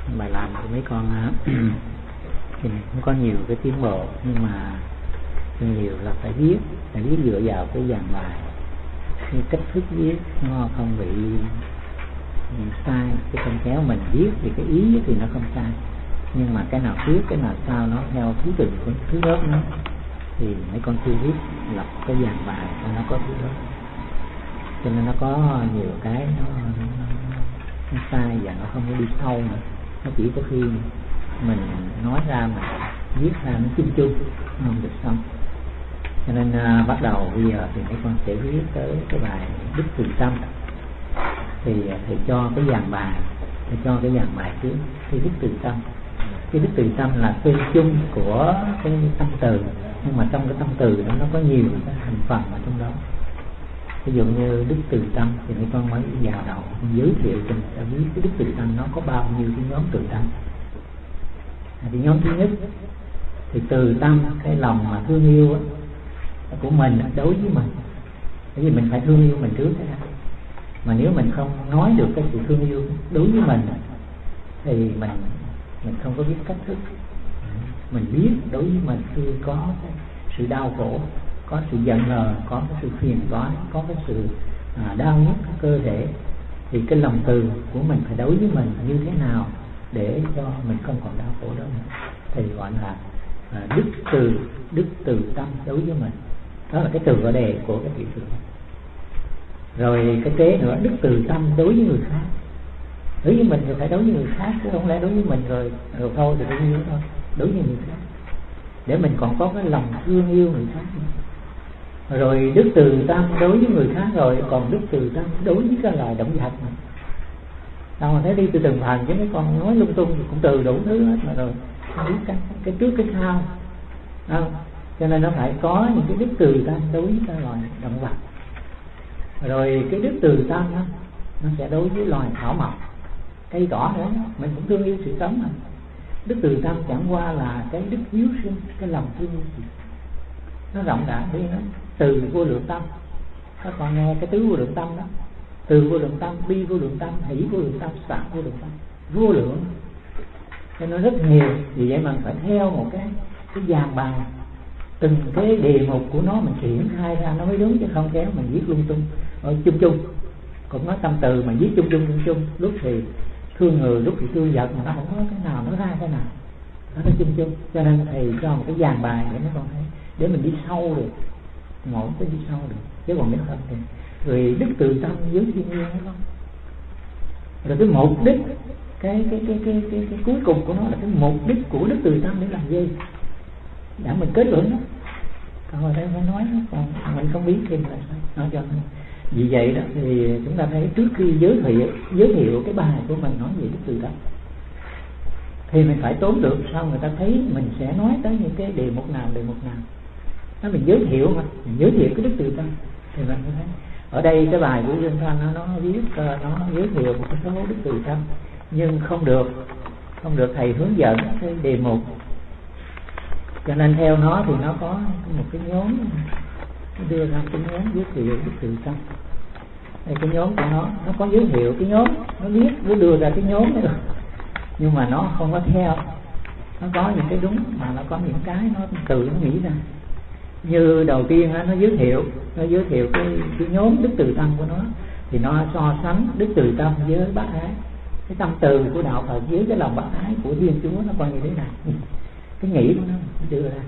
bài làm của mấy con thì cũng có nhiều cái tiến bộ, nhưng mà nhiều là phải viết dựa vào cái dàn bài, cái cách thức viết nó không bị sai. Cái con kéo mình viết thì cái ý thì nó không sai, nhưng mà cái nào trước cái nào sau nó theo thứ tự của thứ lớp nó, thì mấy con thư viết lập cái dàn bài nó có thứ lớp, cho nên nó có nhiều cái nó sai và nó không có đi sâu nữa. Nó chỉ có khi mình nói ra mà viết ra nó chung chung, nó không được xong. Cho nên bắt đầu bây giờ thì mấy con sẽ viết tới cái bài Đức Từ Tâm. Thì thầy cho cái dàn bài trước cái Đức Từ Tâm. Cái Đức Từ Tâm là tên chung của cái tâm từ, nhưng mà trong cái tâm từ đó nó có nhiều cái thành phần ở trong đó. Ví dụ như Đức Từ Tâm thì mấy con mới vào đầu giới thiệu cho người ta biết cái Đức Từ Tâm nó có bao nhiêu cái nhóm từ tâm. Thì nhóm thứ nhất thì từ tâm, cái lòng mà thương yêu đó, của mình đối với mình, bởi vì mình phải thương yêu mình trước đó. Mà nếu mình không nói được cái sự thương yêu đối với mình thì mình không có biết cách thức. Mình biết đối với mình khi có cái sự đau khổ, có sự giận hờn, có cái sự phiền toái, có cái sự đau nhức cơ thể, thì cái lòng từ của mình phải đối với mình như thế nào để cho mình không còn đau khổ đó nữa, thì gọi là đức từ tâm đối với mình. Đó là cái từ gọi đề của cái thị trường. Rồi cái kế nữa, đức từ tâm đối với người khác. Đối với mình thì phải đối với người khác, chứ không lẽ đối với mình rồi thôi thì đối với thôi. Đối với người khác để mình còn có cái lòng thương yêu người khác nữa. Rồi đức từ tâm đối với người khác, rồi còn đức từ tâm đối với cái loài động vật này. Đâu mà thấy đi từ từng phần chứ mấy con nói lung tung thì cũng từ đủ thứ hết mà, rồi biết cái trước cái sau không? Cho nên nó phải có những cái đức từ tâm đối với cái loài động vật. Rồi cái đức từ tâm đó, nó sẽ đối với loài thảo mộc, cây cỏ nữa. Mình cũng thương yêu sự sống mà. Đức từ tâm chẳng qua là cái đức hiếu sinh, cái lòng thương yêu. Nó rộng rãi đi, nó từ vô lượng tâm. Các con nghe cái tứ vô lượng tâm đó, từ vô lượng tâm, bi vô lượng tâm, hỷ vô lượng tâm, xả vô lượng tâm, vô lượng. Cho nó rất nhiều. Vì vậy mình phải theo một cái dàn bài, từng cái đề mục của nó mình triển khai ra nó mới đúng, chứ không kéo mình viết lung tung chung chung. Cũng nói tâm từ mà viết chung chung, lúc thì thương người, lúc thì thương vật, mà nó không có cái nào nó ra cái nào, nó chung chung. Cho nên thầy cho một cái dàn bài để mấy con thấy, để mình đi sâu được, mỗi cái đi sâu được, chứ còn nếu không thì. Rồi đức từ tâm với thiên nhiên đúng không? Rồi cái mục đích, cái cuối cùng của nó là cái mục đích của đức từ tâm để làm gì? Đã mình kết luận đó. Còn ở đây phải nói đó, còn mình không biết thêm là sao. Nói cho mình. Vì vậy đó thì chúng ta thấy trước khi giới thiệu cái bài của mình nói về đức từ tâm thì mình phải tốn được, sao người ta thấy mình sẽ nói tới những cái đề mục nào. Nó mình giới thiệu mà, mình giới thiệu cái đức từ tâm thì mình thấy ở đây cái bài của Dương Thanh nó viết, nó giới thiệu một cái số đức từ tâm, nhưng không được thầy hướng dẫn cái đề mục. Cho nên theo nó thì nó có một cái nhóm, nó đưa ra cái nhóm giới thiệu đức từ tâm. Đây cái nhóm của nó có giới thiệu cái nhóm, nó viết, nó đưa ra cái nhóm nữa, nhưng mà nó không có theo. Nó có những cái đúng, mà nó có những cái nó tự nó nghĩ ra. Như đầu tiên nó giới thiệu cái nhóm đức từ tâm của nó, thì nó so sánh đức từ tâm với bác ái. Cái tâm từ của đạo Phật với cái lòng bác ái của Thiên Chúa nó coi như thế nào. Cái nghĩ của nó đưa ra.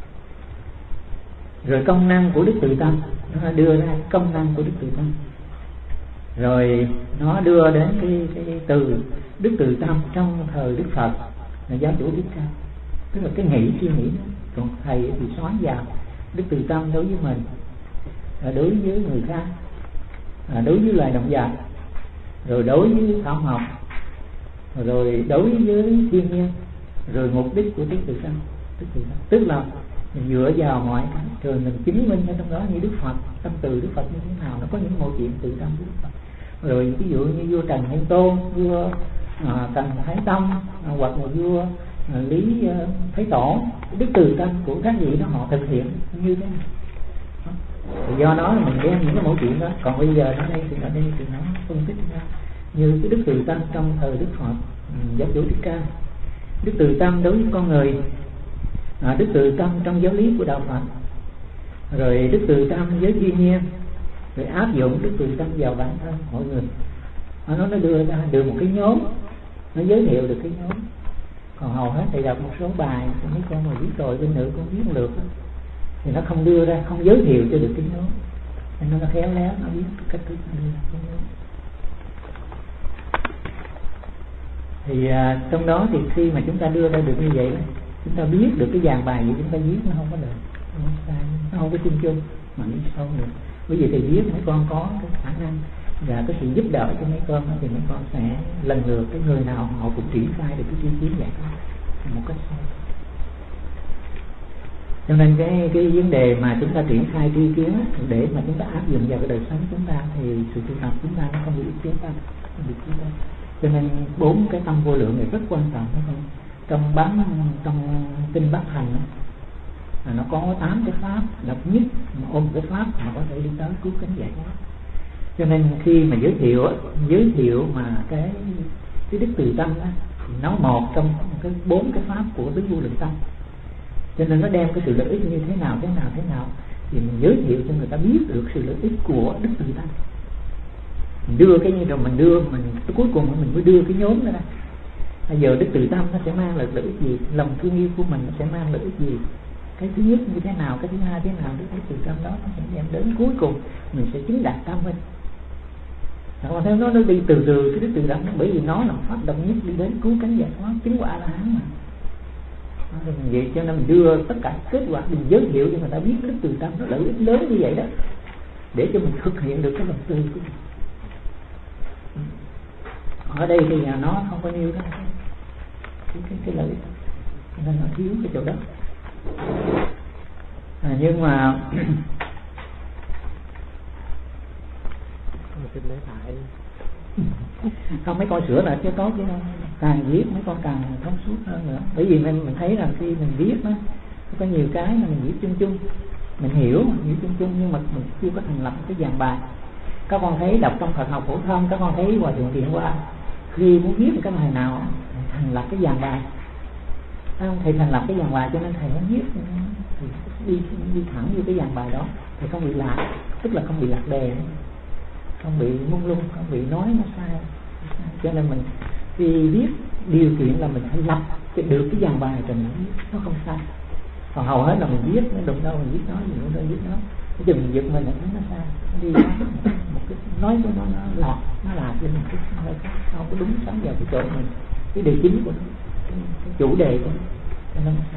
Rồi công năng của đức từ tâm, nó đưa ra công năng của đức từ tâm. Rồi nó đưa đến cái từ đức từ tâm trong thời Đức Phật là giáo chủ Thích Ca, tức là cái suy nghĩ đó. Còn thầy thì xoắn vào đức từ tâm đối với mình, đối với người khác, đối với loài động vật, rồi đối với thảo học, rồi đối với thiên nhiên, rồi mục đích của đức từ tâm. Tức là mình dựa vào mọi cái, rồi mình chứng minh ở trong đó như Đức Phật, tâm từ Đức Phật như thế nào, nó có những mẫu chuyện từ tâm của Đức Phật. Rồi ví dụ như vua Trần Nhân Tôn, vua Trần Thái Tông, hoặc là vua Lý Thái Tổ, đức từ tâm của các vị đó họ thực hiện như thế nào. Do đó mình đem những cái mẫu chuyện đó. Còn bây giờ ở đây thì nó phân tích ra như cái đức từ tâm trong thời Đức Phật, giáo chủ Thích Ca. Đức từ tâm đối với con người, đức từ tâm trong giáo lý của đạo Phật, rồi đức từ tâm với thiên nhiên, rồi áp dụng đức từ tâm vào bản thân mọi người. Nó đưa ra được một cái nhóm, nó giới thiệu được cái nhóm. Còn hầu hết thầy đọc một số bài mấy con mà viết rồi bên nữ con viết lượt đó, thì nó không đưa ra, không giới thiệu cho được cái nhóm, nên nó khéo léo, nó biết cách thức nó đưa ra cái nhóm. Thì trong đó thì khi mà chúng ta đưa ra được như vậy, chúng ta biết được cái dàn bài gì chúng ta viết nó không có được, nó không có chung chung mà đi sâu được. Bởi vì thầy viết mấy con có cái khả năng và cái sự giúp đỡ cho mấy con thì mấy con sẽ lần lượt cái người nào họ cũng triển khai được cái tri kiến vậy một cách sâu. Cho nên cái vấn đề mà chúng ta triển khai tri kiến để mà chúng ta áp dụng vào cái đời sống chúng ta thì sự tu tập chúng ta nó không bị chế tâm, không bị chế tâm. Cho nên 4 cái tâm vô lượng này rất quan trọng. Trong kinh Bát Hành là nó có 8 cái pháp độc nhất, mà ôm cái pháp mà có thể đi tới cứu cánh giải thoát. Cho nên khi mà giới thiệu mà cái đức từ tâm đó, thì nó một trong cái 4 cái pháp của tứ vô lượng tâm. Cho nên nó đem cái sự lợi ích như thế nào thì mình giới thiệu cho người ta biết được sự lợi ích của đức từ tâm. Mình đưa cái như rồi mình cuối cùng mình mới đưa cái nhóm ra. Bây giờ đức từ tâm nó sẽ mang lại lợi ích gì, lòng thương yêu của mình nó sẽ mang lợi ích gì, cái thứ nhất như thế nào, cái thứ hai thế nào, đức từ tâm đó nó sẽ đem đến cuối cùng mình sẽ chứng đạt tâm minh. Còn theo nó đi từ cái đức từ tâm, bởi vì nó là pháp độc nhất đi đến cứu cánh giải thoát, chứng quả La Hán mà. Vậy cho nên mình đưa tất cả kết quả, mình giới thiệu cho người ta biết đức từ tâm nó lợi ích lớn như vậy đó, để cho mình thực hiện được cái lòng từ của mình. Ở đây thì nó không có nhiêu đó cái lợi ích, nên nó thiếu cái chỗ đó. Nhưng mà không, mấy con sửa lại chứ tốt chứ, càng viết mấy con càng thông suốt hơn nữa. Bởi vì mình thấy rằng khi mình viết nó có nhiều cái mà mình viết chung chung, mình hiểu chung nhưng mà mình chưa có thành lập cái dàn bài. Các con thấy đọc trong Phật học phổ thông, các con thấy Hòa Thượng Thiện Hoa khi muốn viết một cái bài nào thành lập cái dàn bài, thầy thành lập cái dàn bài cho nên thầy muốn viết thì đi thẳng như cái dàn bài đó, thầy không bị lạc, tức là không bị lạc đề, không bị mông lung, không bị nói nó sai. Cho nên mình khi viết điều kiện là mình phải lập được cái dàn bài rồi mình viết nó không sai. Còn hầu hết là mình viết nó đụng đâu mình viết nó, mình đụng đâu viết nó, cái chừng mình giật mình là thấy nó sai, đi một cái nói cho nó lạc lên một cái không có đúng sắm vào cái chỗ mình, cái đề chính của nó, cái chủ đề của nó, cho nên nó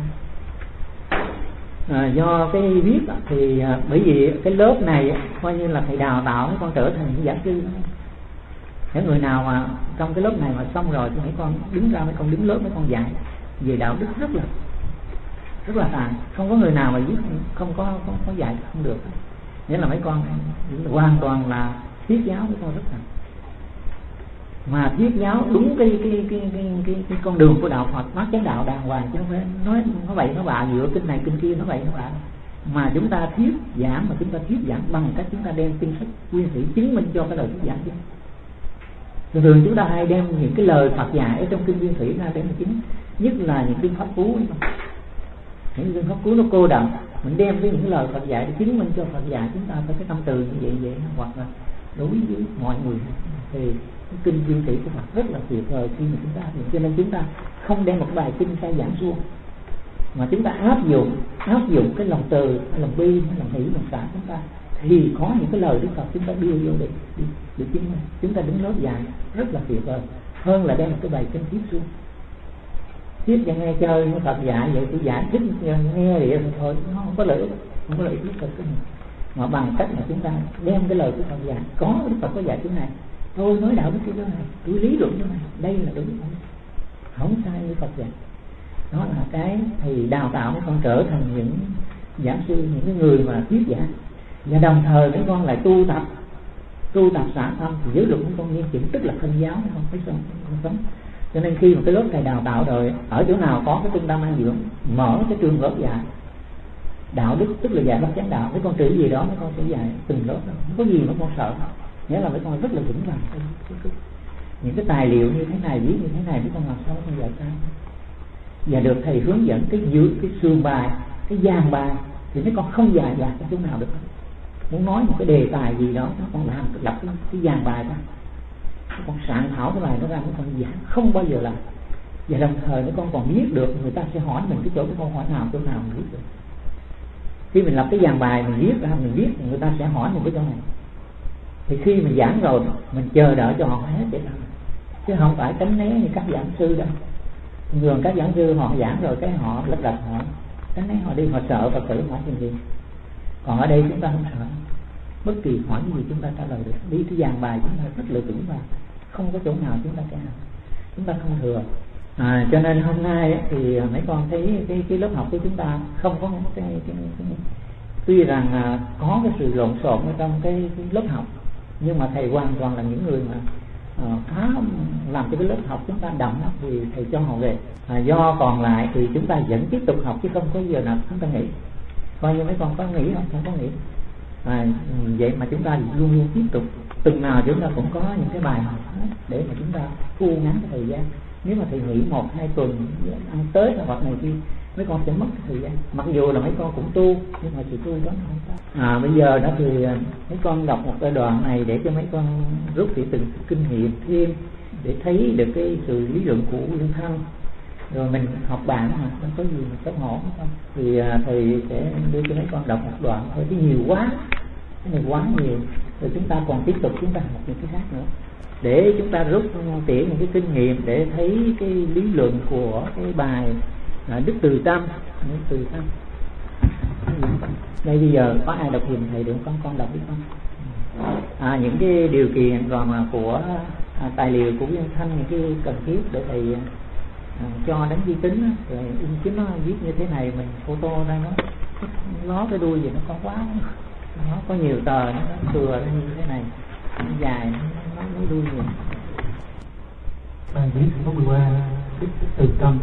sai. Do cái viết thì bởi vì cái lớp này coi như là thầy đào tạo mấy con trở thành những giảng sư. Những người nào mà trong cái lớp này mà xong rồi thì mấy con đứng ra, mấy con đứng lớp mấy con dạy về đạo đức rất là tàn. Không có người nào mà viết không có dạy không được. Nghĩa là mấy con hoàn toàn là thuyết giáo mấy con rất là, mà thuyết giáo đúng cái con đường của đạo Phật, bác chánh đạo đàng hoàng, chứ không phải nói nó bậy nó bạ dựa kinh này kinh kia nó bậy nó bạ. Mà chúng ta thuyết giảng, mà chúng ta thuyết giảng bằng cách chúng ta đem kinh sách nguyên thủy chứng minh cho cái lời thuyết giảng chứ. Thường chúng ta hay đem những cái lời Phật dạy ở trong kinh nguyên thủy ra để mà chứng, nhất là những kinh pháp cú ấy. Những kinh pháp cú nó cô đọng, mình đem với những cái lời Phật dạy để chứng minh cho Phật dạy chúng ta phải cái tâm từ như vậy hoặc là đối với mọi người thì cái kinh nguyên thủy của Phật rất là tuyệt vời khi mà chúng ta áp dụng. Cho nên chúng ta không đem một bài kinh sai giảng suông, mà chúng ta áp dụng cái lòng từ, lòng bi, lòng hỷ, lòng xả chúng ta, thì có những cái lời Đức Phật chúng ta đưa vô để chứng minh. Chúng ta đứng lớp dạy rất là tuyệt vời hơn là đem một cái bài kinh tiếp suông. Tiếp cho nghe chơi nó Phật dạy vậy tôi giải thích nghe vậy thôi, nó không có lợi ích thiết thực của mình. Mà bằng cách mà chúng ta đem cái lời của Phật dạy, có Đức Phật có dạy cái này, tôi nói đạo đức cái này, tôi lý luận cái này, đây là đúng không sai như Phật dạy. Đó là cái thì đào tạo mấy con trở thành những giảng sư, những cái người mà thuyết giảng, và đồng thời mấy con lại tu tập xả tâm thì giới luật mấy con nghiêm chỉnh, tức là thân giáo không phải sống. Cho nên khi mà cái lớp thầy đào tạo rồi, ở chỗ nào có cái trung tâm an dưỡng, mở cái trường lớp dạy đạo đức, tức là dạy bát chánh đạo, mấy con trị gì đó mấy con sẽ dạy từng lớp đó, không có gì mà con sợ. Nghĩa là mấy con rất là vững vàng. những cái tài liệu như thế này, viết như thế này mấy con làm sao con dạy ta. Và được thầy hướng dẫn cái xương bài, cái dàn bài thì mấy con không dạy cái chỗ nào được. Muốn nói một cái đề tài gì đó nó còn làm lập cái dàn bài ra, con soạn thảo cái bài nó ra, mấy con giảng không bao giờ làm. Và đồng thời mấy con còn biết được, người ta sẽ hỏi mình cái câu hỏi nào mình biết được. Khi mình lập cái dàn bài mình viết ra, mình viết người ta sẽ hỏi mình cái chỗ này, thì khi mình giảng rồi mình chờ đợi cho họ hết vậy thôi, chứ không phải tránh né như các giảng sư đâu. Thường các giảng sư họ giảng rồi cái họ lấp đập họ tránh né, họ đi họ sợ Phật tử hỏi gì. Còn ở đây chúng ta không sợ, bất kỳ hỏi gì chúng ta trả lời được. Đi cái dàn bài chúng ta rất là vững vàng, không có chỗ nào chúng ta kém, chúng ta không thừa. Cho nên hôm nay thì mấy con thấy cái lớp học của chúng ta không có tuy rằng có cái sự lộn xộn ở trong cái lớp học, nhưng mà thầy hoàn toàn là những người mà phá làm cho cái lớp học chúng ta đậm thì thầy cho họ về. Do còn lại thì chúng ta vẫn tiếp tục học chứ không có giờ nào chúng ta nghỉ. Coi như mấy con có nghỉ không có nghỉ. Vậy mà chúng ta luôn luôn tiếp tục, từng nào chúng ta cũng có những cái bài học để mà chúng ta thu ngắn cái thời gian. Nếu mà thầy nghỉ 1-2 tuần ăn Tết hoặc này kia, mấy con sẽ mất cái thời gian. Mặc dù là mấy con cũng tu, nhưng mà sự tu đó không có. Bây giờ đó thì mấy con đọc một cái đoạn này để cho mấy con rút từng kinh nghiệm thêm, để thấy được cái sự lý luận của Uyên Thăng. Rồi mình học bạn mà không có gì mà xấu hổ không, thì thầy sẽ đưa cho mấy con đọc một đoạn thôi, chứ nhiều quá, cái này quá nhiều. Rồi chúng ta còn tiếp tục chúng ta học những cái khác nữa, để chúng ta rút tỉa những cái kinh nghiệm để thấy cái lý luận của cái bài Đức Từ Tâm. Đây bây giờ có ai đọc giùm thầy được không? Con đọc đi con. Những cái điều kiện rồi mà của tài liệu của Uyên Thanh, những cái cần thiết để thầy cho đánh vi tính, rồi in chính nó viết như thế này, mình photo ra nó cái đuôi gì nó có quá, nó có nhiều tờ nó thừa ra như thế này, nó dài nó đuôi nhiều. Bài viết số 13 Đức Từ Tâm.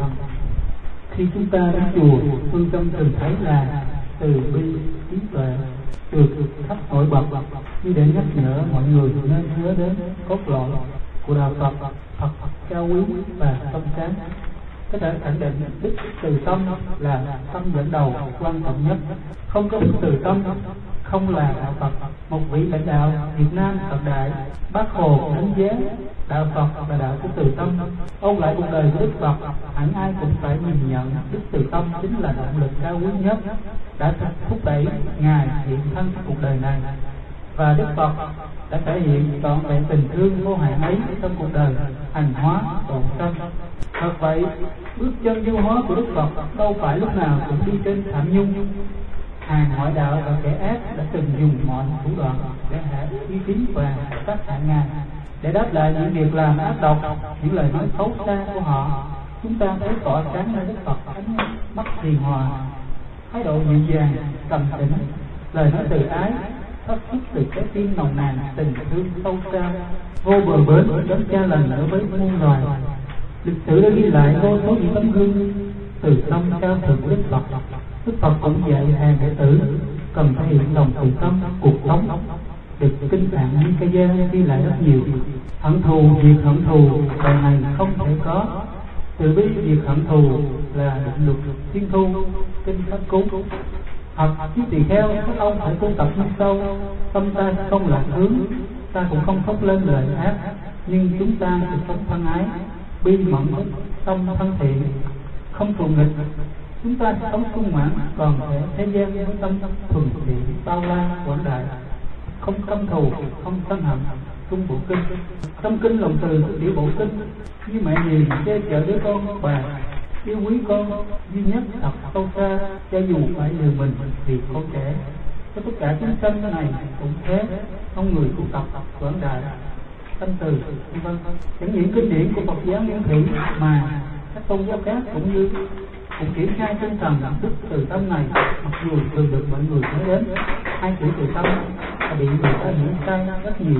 Khi chúng ta đến chùa, phương tâm thường thấy là từ bi trí tuệ được khắp nổi bật, như để nhắc nhở mọi người nên nhớ đến cốt lõi của đạo Phật, Phật cao quý và tâm sáng. Có thể khẳng định Đức Từ Tâm là tâm dẫn đầu quan trọng nhất. Không có Đức Từ Tâm không là đạo Phật. Một vị lãnh đạo Việt Nam thời đại Bác Hồ đánh giá đạo Phật là đạo của Từ Tâm. Ôn lại cuộc đời của Đức Phật, hẳn ai cũng phải nhìn nhận Đức Từ Tâm chính là động lực cao quý nhất đã thúc đẩy Ngài hiện thân cuộc đời này. Và Đức Phật đã thể hiện trọn vẹn tình thương vô hạn ấy trong cuộc đời hành hóa độ sanh. Thật vậy, bước chân vô hóa của Đức Phật đâu phải lúc nào cũng đi trên thảm nhung. Hàng ngoại đạo và kẻ ác đã từng dùng mọi thủ đoạn để hạ uy tín và sát hại Ngài. Để đáp lại những việc làm ác độc, những lời nói xấu xa của họ, chúng ta thấy tỏ sáng nơi Đức Phật ánh mắt hiền hòa, thái độ dịu dàng, trầm tĩnh, lời nói từ ái, phát xuất từ trái tim nồng nàn tình thương sâu xa, vô bờ bến đấng cha lành đối với muôn loài. Lịch sử đã ghi lại vô số những tấm gương từ tâm cao thượng của Đức Phật. Đức Phật cũng dạy hàng đệ tử cần thể hiện lòng từ tâm cuộc sống. Được kinh tạng Nikaya ghi lại rất nhiều. Hận thù, diệt hận thù đời này không thể có. Từ bi diệt hận thù là định luật thiên thu, kinh pháp cú. Học với tỳ kheo, các ông phải tu tập như sau: tâm ta không lạc hướng, ta cũng không thốt lên lời ác, nhưng chúng ta sẽ sống thân ái, bi mẫn, tâm thân thiện, không thù nghịch. Chúng ta sẽ sống sung mãn, còn thế gian với tâm thuần thiện, bao la, quảng đại, không căm thù, không sân hận. Trung Bộ Kinh. Trong kinh lòng từ Tiểu Bộ Kinh: như mẹ hiền che chở đứa con bà, yêu quý con duy nhất thật sâu xa, cho dù phải lừa mình vì con trẻ. Cho tất cả chúng sanh này cũng thế, không người tu tập quảng đại tâm từ, vân. Chẳng những kinh điển của Phật giáo Nguyên Thủy mà các tôn giáo khác cũng triển khai tinh thần Đức Từ Tâm này, mặc dù thường được mọi người nói đến. Hai chữ từ tâm bị người ta hiểu sai rất nhiều.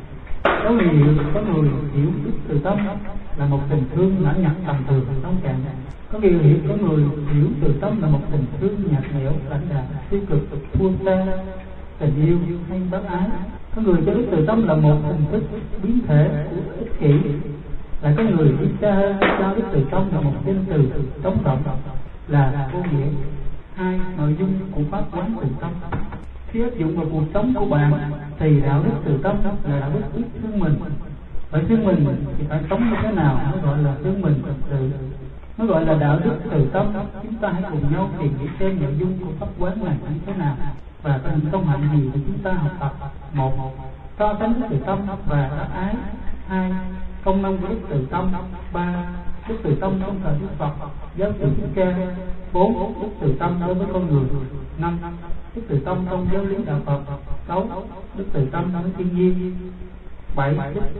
Có nhiều có người hiểu Đức Từ Tâm là một tình thương nhỏ nhặt tầm thường nông cạn. Có người hiểu Từ Tâm là một tình thương nhạt nhẽo lãnh đạm tiêu cực thua xa tình yêu hay bác ái. Có người cho Đức Từ Tâm là một hình thức biến thể của ích kỷ Lại có người đi xa hơn cho đức từ tâm là một danh từ trống rỗng, là vô nghĩa. Hai, nội dung của pháp quán từ tâm. Khi áp dụng vào cuộc sống của bạn thì đạo đức từ tâm là đạo đức biết thương mình. Phải thương mình thì phải sống như thế nào mới gọi là thương mình thật sự, mới gọi là đạo đức từ tâm. Chúng ta hãy cùng nhau tìm hiểu xem nội dung của pháp quán này như thế nào và có những công hạnh gì để chúng ta học tập. Một, so sánh đức từ tâm và đắc ái. Hai, công năng của đức từ tâm. Ba, đức từ tâm trong thời Đức Phật, giáo sư Thích Ca. Bốn, đức từ tâm đối với con người. Năm, đức từ tâm trong giáo lý đạo Phật. Sáu, đức từ tâm với thiên nhiên. Bảy,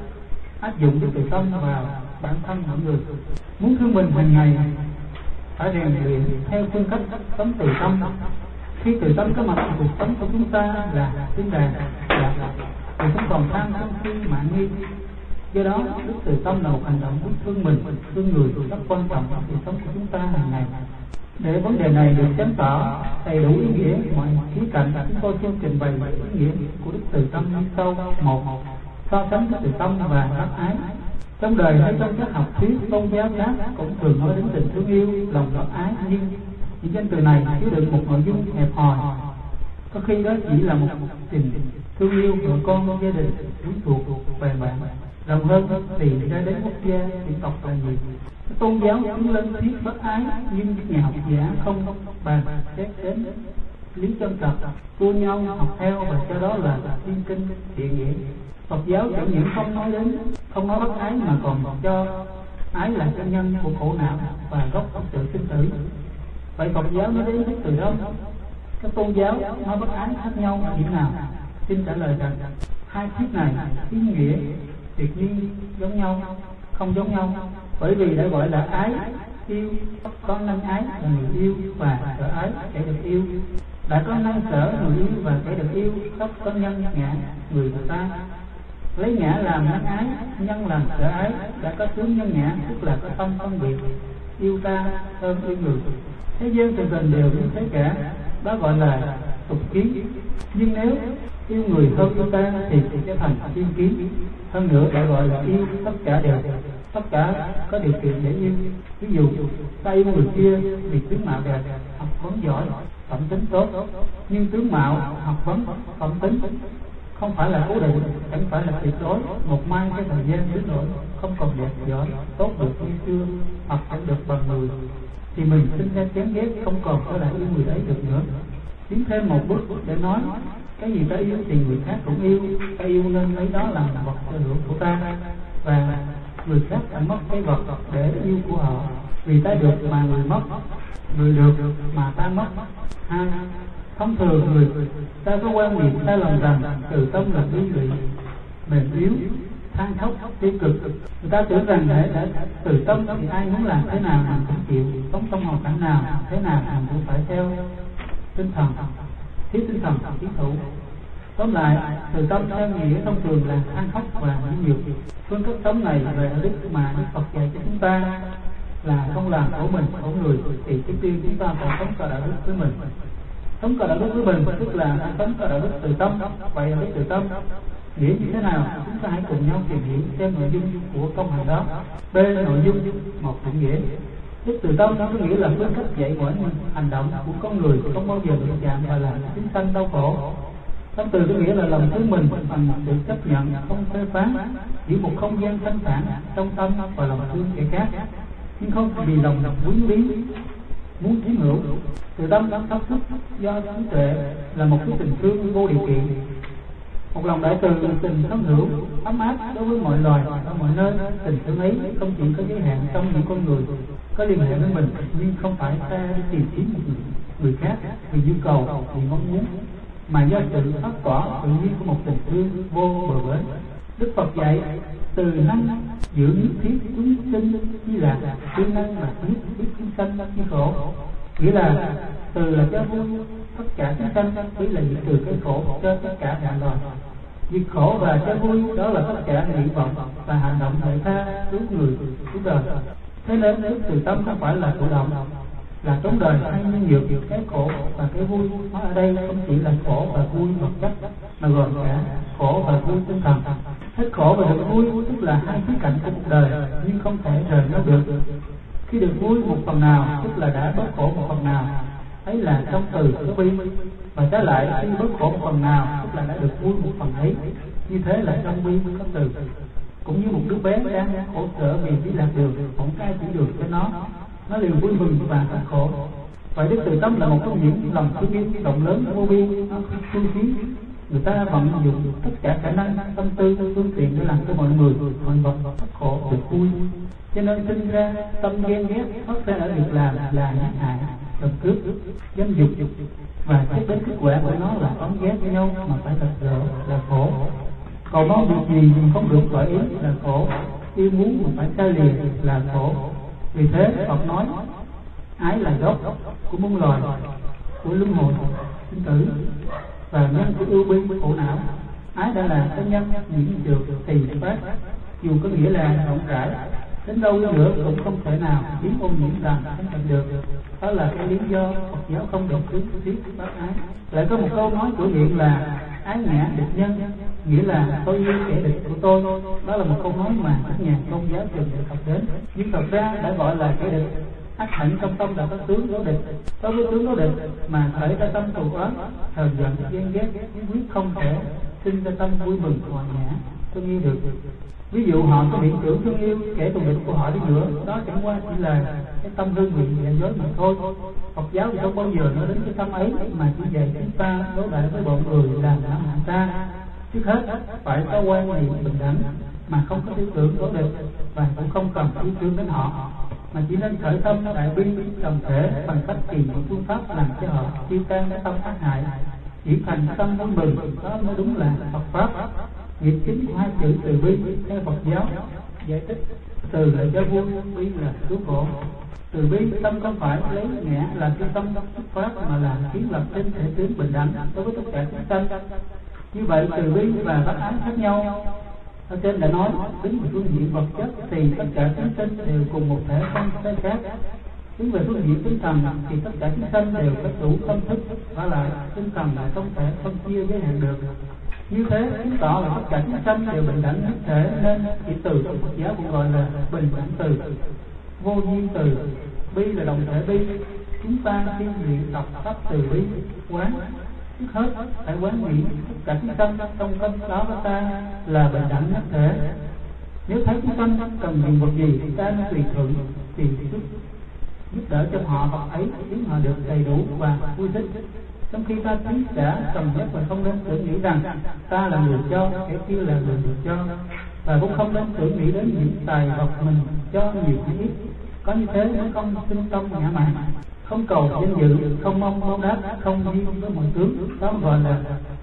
áp dụng đức từ tâm vào bản thân mọi người. Muốn thương mình hàng ngày phải rèn luyện theo phương cách sống từ tâm. Khi từ tâm có mặt trong cuộc sống của chúng ta là tiếng đàn, thì không còn tham sân si mạn nghi. Do đó đức từ tâm là một hành động biết thương mình, thương người rất quan trọng trong cuộc sống của chúng ta hàng ngày. Để vấn đề này được chứng tỏ đầy đủ ý nghĩa mọi khía cạnh, chúng tôi xin trình bày ý nghĩa của đức từ tâm như sau. Một, so sánh đức từ tâm và đắc ái. Trong đời hay trong các học thuyết tôn giáo khác cũng thường nói đến tình thương yêu, lòng đắc ái, nhưng những danh từ này chứa đựng một nội dung hẹp hòi. Có khi đó chỉ là một tình thương yêu vợ con, gia đình, quyến thuộc, bè bạn. Rộng hơn thì ra đến quốc gia, dân tộc là gì? Tôn giáo hướng lên thiết bất ái, nhưng nhà học giả không bàn xét đến lý chân thật, đua nhau học theo và cho đó là thiên kinh địa nghĩa. Phật giáo chẳng những không nói bất ái mà còn cho ái là nguyên nhân của khổ não và gốc của sự sinh tử. Vậy Phật giáo nói đến đức từ đâu? Các tôn giáo nói bất ái khác nhau ở điểm nào? Xin trả lời rằng hai thuyết này ý nghĩa tuyệt nhiên giống nhau, không giống nhau, bởi vì đã gọi là ái yêu, có năng ái là người yêu và sợ ái kẻ được yêu. Đã có năng sợ người yêu và kẻ được yêu, sắp có nhân ngã người ta. Lấy ngã làm năng ái, nhân làm sợ ái, đã có tướng nhân ngã, tức là có tâm phân biệt, yêu ta hơn yêu người. Thế gian từ gần đều như thế cả, đó gọi là tục kiến. Nhưng nếu yêu người hơn yêu ta thì sẽ thành yêu kiến. Hơn nữa đã gọi là yêu tất cả có điều kiện để yêu. Ví dụ ta yêu người kia vì tướng mạo đẹp, học vấn giỏi, phẩm tính tốt. Nhưng tướng mạo, học vấn, phẩm tính không phải là cố định, chẳng phải là tuyệt đối. Một mai cái thời gian biến đổi, không còn đẹp giỏi tốt được như xưa, hoặc chẳng được bằng người, thì mình sinh ra chán ghét, không còn có lại yêu người ấy được nữa. Tiến thêm một bước để nói cái gì ta yêu thì người khác cũng yêu, ta yêu nên lấy đó làm vật sở hữu của ta, và người khác phải mất cái vật để yêu của họ. Vì ta được mà người mất, người được mà ta mất. Hai, thông thường người ta có quan niệm sai lầm rằng từ tâm là lý lụy, mềm yếu, than khóc, tiêu cực. Người ta tưởng rằng để từ tâm thì ai muốn làm thế nào mình cũng chịu, sống trong hoàn cảnh nào thế nào mình cũng phải theo tinh thần, thiếu tinh thần chiến thủ. Tóm lại, từ tâm theo nghĩa thông thường là than khóc và nhẫn nhục. Phương cách sống này về đức mà Đức Phật dạy cho chúng ta là không làm khổ mình, khổ người, thì trước tiên chúng ta phải sống có đạo đức với mình. Sống có đạo đức với mình tức là sống có đạo đức từ tâm. Vậy là đức từ tâm nghĩa như thế nào? Chúng ta hãy cùng nhau tìm hiểu xem nội dung của công hạnh đó. B. Nội dung một định nghĩa. Đức từ tâm có nghĩa là phương cách dạy mọi hành động của con người không bao giờ bị chạm và làm chúng sanh đau khổ. Tâm từ có nghĩa là lòng thương mình bằng sự chấp nhận, không phê phán, giữ một không gian thanh thản trong tâm và lòng thương kẻ khác, nhưng không vì lòng quyến lý muốn chiếm hữu. Từ tâm đã phát xuất do trí tuệ là một cái tình thương vô điều kiện, một lòng đại từ, tình thấu hữu ấm áp đối với mọi loài ở mọi nơi. Tình thương ấy không chỉ có giới hạn trong những con người có liên hệ với mình, nhưng không phải ta đi tìm kiếm người khác vì nhu cầu, vì mong muốn, mà do sự phát tỏa tự nhiên của một tình thương vô bờ bến. Đức Phật dạy từ năng giữ nhất thiết chúng sinh như là tư năng là nhất thiết chúng sanh như khổ, nghĩa là từ là cho vui tất cả chúng sanh, ý là diệt trừ cái khổ cho tất cả mọi loài. Diệt khổ và cho vui đó là tất cả nguyện vọng và hành động lợi tha cứu người cứu đời. Thế nên đức từ tâm không phải là thụ động, là trốn đời hay nhân nhược cái khổ và cái vui. Ở đây không chỉ là khổ và vui vật chất mà gồm cả khổ và vui tinh thần. Hết khổ và được vui tức là hai khía cạnh của cuộc đời, nhưng không thể rời nhau được. Khi được vui một phần nào tức là đã bớt khổ một phần nào, ấy là trong từ có bi. Và trái lại, khi bớt khổ một phần nào tức là đã được vui một phần ấy, như thế là trong bi có từ. Cũng như một đứa bé đang khổ sở vì đi lạc đường, không có ai chỉ đường cho nó liền vui mừng và khắc khổ. Vậy đức từ tâm là một trong những lòng thương yêu rộng lớn vô biên, phương chí. Người ta vận dụng tất cả khả năng, tâm tư, phương tiện để làm cho mọi người, mọi vật khắc khổ được vui. Cho nên sinh ra tâm ghen ghét phát ra ở việc làm là nhát hại, trộm cướp, dâm dục, và xét đến kết quả của nó là oán ghét với nhau mà phải thật sự là khổ. Cầu mong việc gì không được gọi ý là khổ, yêu muốn mà phải xa lìa là khổ. Vì thế Phật nói ái là gốc của muôn loài, của luân hồi sinh tử, và nhân của ưu bi khổ não. Ái đã là cái nhân nhiễm được tỳ phát, dù có nghĩa là rộng rãi đến đâu nữa cũng không thể nào biến ô nhiễm làm thanh tịnh được. Đó là cái lý do Phật giáo không được khuyến khích bác ái. Lại có một câu nói của hiện là ái ngã địch nhân, nghĩa là tôi yêu kẻ địch của tôi. Đó là một câu nói mà các nhà tôn giáo thường đề cập đến, nhưng thật ra đã gọi là kẻ địch. Ác hạnh trong tâm là có tướng đối địch. Đối với tướng đối địch mà khởi ra tâm thù oán, hờn giận, ghen ghét, quyết không thể sinh ra tâm vui mừng hòa nhã thương yêu được. Ví dụ họ có hiện tượng thương yêu kẻ thù địch của họ đi nữa, đó chẳng qua chỉ là cái tâm hương vị giả dối mà thôi. Phật giáo thì không bao giờ nói đến cái tâm ấy, mà chỉ dạy chúng ta đối đãi với bọn người làm hãm hại ta. Trước hết phải có quan niệm bình đẳng, mà không có tư tưởng đối địch, và cũng không cần yêu thương đến họ, mà chỉ nên khởi tâm đại bi đồng thể bằng cách tìm những phương pháp làm cho họ tiêu tan cái tâm ác hại, chuyển thành tâm vui mừng. Đó mới đúng là Phật pháp. Nghiệp chính của hai chữ từ bi theo Phật giáo giải thích: từ là cho vui, bi là cứu khổ. Từ bi tâm không phải lấy ngã là cái tâm xuất phát, mà là kiến lập trên thể tướng bình đẳng đối với tất cả chúng sanh. Như vậy từ bi và bác ái khác nhau. Ở trên đã nói đứng về phương diện vật chất thì tất cả chúng sinh đều cùng một thể không sai khác. Đứng về phương diện tinh thần thì tất cả chúng sanh đều có đủ tâm thức, và lại tinh thần là không thể phân chia giới hạn được. Như thế chứng tỏ là tất cả chúng sanh đều bình đẳng nhất thể, nên chỉ từ trong Phật giáo cũng gọi là bình đẳng từ, vô duyên từ. Bi là đồng thể bi. Chúng ta khi luyện tập pháp từ bi quán, trước hết phải quán nghĩ tất cả chúng sanh trong tâm đó của ta là bình đẳng nhất thể. Nếu thấy chúng sanh cần dùng vật gì thì ta nên tùy thuận, tìm giúp đỡ cho họ vật ấy, khiến họ được đầy đủ và vui thích. Trong khi ta thấy đã cần nhất và không nên tưởng nghĩ rằng ta là người cho, kẻ kia là người được cho, và cũng không nên tưởng nghĩ đến những tài vật mình cho nhiều hay ít. Có như thế mới không sinh tâm ngã mạn, không cầu danh dự, không mong báo đáp, không duyên với mọi tướng. Đó gọi là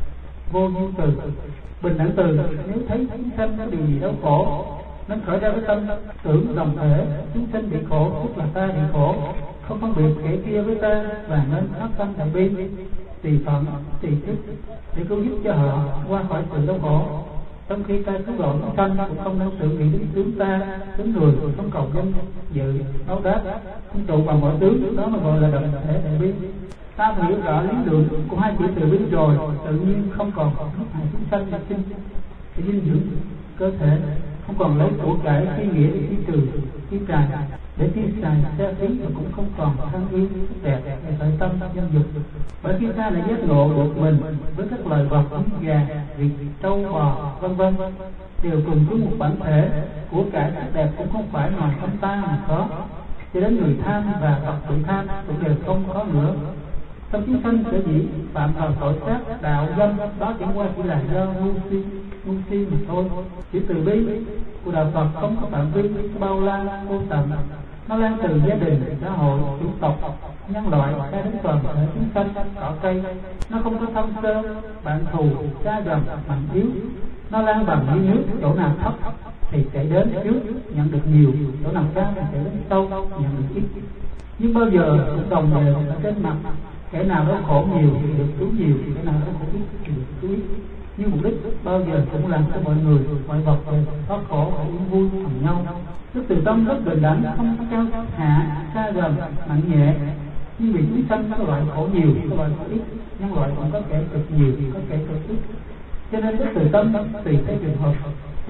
vô duyên từ. Bình đẳng từ, nếu thấy chúng sanh có điều gì đau khổ nên khởi ra với tâm tưởng đồng thể, chúng sanh bị khổ tức là ta bị khổ, không phân biệt kẻ kia với ta, và nên phát tâm đại bi, tùy phận, tùy thức để cứu giúp cho họ qua khỏi sự đau khổ. Trong khi ta cứu độ chúng sanh cũng không nên tự nghĩ đến tướng ta, tướng người, không cầu danh dự, báo đáp, không trụ vào mọi tướng. Đó mà gọi là đồng thể đại bi. Ta hiểu rõ lý lượng của hai chữ từ bi rồi, tự nhiên không còn hại chúng sanh sinh để dinh dưỡng cơ thể, không còn lấy của cải phi nghĩa để chi trừ chi trài, để tiêu xài xa xí, và cũng không còn thân yêu tốt đẹp để khởi tâm nhân dục. Bởi khi ta đã giác ngộ được mình với các loài vật như gà, vịt, trâu, bò, vân vân đều cùng với một bản thể, của cải tốt đẹp cũng không phải ngoài tâm ta mà có, cho đến người tham và Phật tự tham cũng đều không có nữa. Trong chúng sanh sở dĩ phạm vào tội sát đạo dâm, đó chẳng qua chỉ là do ngu si mà thôi. Chữ từ bi của đạo Phật không có phạm vi bao la vô tận, nó lan từ gia đình, xã hội, chủng tộc, nhân loại ra đến toàn thể chúng sanh, cỏ cây. Nó không có thâm sơ, bạn thù, xa gần, mạnh yếu. Nó lan bằng như nước, chỗ nào thấp thì chạy đến trước nhận được nhiều, chỗ nào cao thì chạy đến sâu nhận được ít. Nhưng bao giờ cũng đồng đều ở trên mặt, kẻ nào đau khổ nhiều thì được cứu nhiều, kẻ nào đau khổ ít thì được cứu ít. Nhưng mục đích bao giờ cũng làm cho mọi người, mọi vật thoát khổ và yên vui cùng nhau. Đức từ tâm rất bình đẳng, không có cao hạ, xa gần, mạnh nhẹ. Nhưng vì chúng sanh có loại khổ nhiều, có loại khổ ít, nhân loại cũng có kẻ cực nhiều, có kẻ cực ít. Cho nên đức từ tâm tùy theo trường hợp,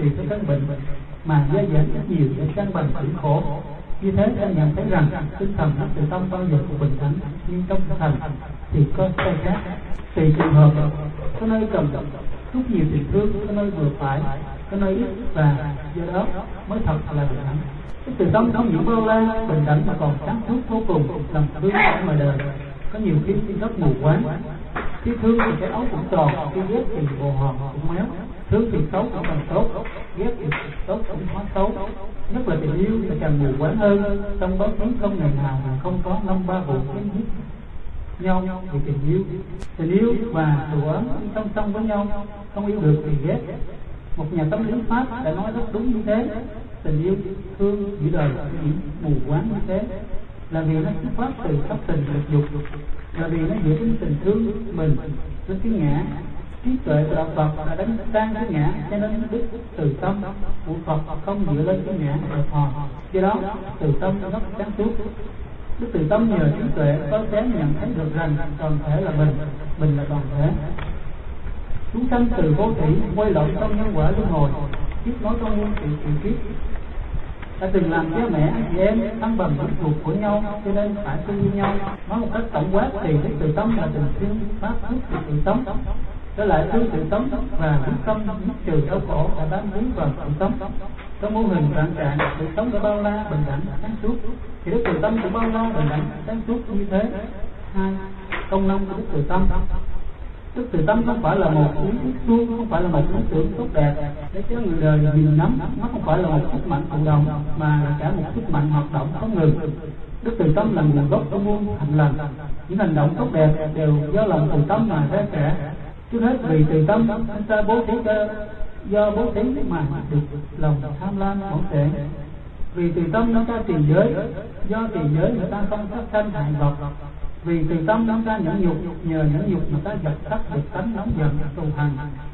vì cái căn bệnh mà gia giảm rất nhiều để cân bằng khổ khổ. Như thế ta nhận thấy rằng tinh thần đức từ tâm bao giờ cũng bình thản, nhưng trong thực hành thì có sai khác. Tùy trường hợp, có nơi cần chút nhiều tình thương, có nơi vừa phải, có nơi ít, và do đó mới thật là bình thản. Đức từ tâm không những bao la bình đẳng mà còn sáng suốt vô cùng, làm thương ở ngoài đời có nhiều khi rất mù quáng. Khi thương thì cái ấu cũng tròn, khi ghét thì bồ hòn cũng méo. Thương thì xấu cũng càng tốt, ghét thì tốt cũng hóa xấu. Nhất là tình yêu thì càng mù quáng hơn. Trong báo chí không ngày nào mà không có 5-3 vụ chém giết nhau vì tình yêu và thù oán song song với nhau, không yêu được thì ghét. Một nhà tâm lý Pháp đã nói rất đúng như thế. Tình yêu thương giữa đời những mù quáng như thế là vì nó xuất phát từ thất tình lục dục, là vì nó dựa trên tình thương mình với cái ngã. Trí tuệ của đạo Phật đã đánh tan cái ngã, cho nên đức từ tâm của Phật không dựa lên cái ngã độc hòn. Do đó từ tâm rất sáng suốt. Đức từ tâm nhờ trí tuệ có thể nhận thấy được rằng toàn thể là mình là toàn thể. Chúng sanh từ vô thủy quay lộn trong nhân quả luân hồi, kiếp nối trong muôn kiếp. Đã từng làm cha mẹ anh chị em thăng bằng ruột ruột của nhau, cho nên phải thương yêu nhau. Nói một cách tổng quát thì đức từ tâm là tình thương pháp thức từ sống. Trở lại thương tự sống và quyết tâm dứt trừ đau khổ đã bám víu vào tự sống. Trong mô hình vạn trạng tự sống đã bao la bình đẳng sáng suốt, thì đức từ tâm cũng bao la bình đẳng sáng suốt như thế. 2. Công năng của đức từ tâm. Đức từ tâm không phải là một ý thức suông, không phải là một ý tưởng tốt đẹp để cho người đời nhìn nắm. Nó không phải là một sức mạnh thụ động, mà là cả một sức mạnh hoạt động không ngừng. Đức từ tâm là nguồn gốc của muôn hành lành. Những hành động tốt đẹp đều do lòng từ tâm mà ra cả. Trước hết vì từ tâm anh ta bố thí do bố thí mà được lòng tham lam hỗn tệ. Vì từ tâm nó ta trì giới, do trì giới người ta không sát sanh hại vật. Vì từ tâm nó ta nhẫn nhục, nhờ nhẫn nhục mà ta dập tắt được tánh nóng giận thù hằn.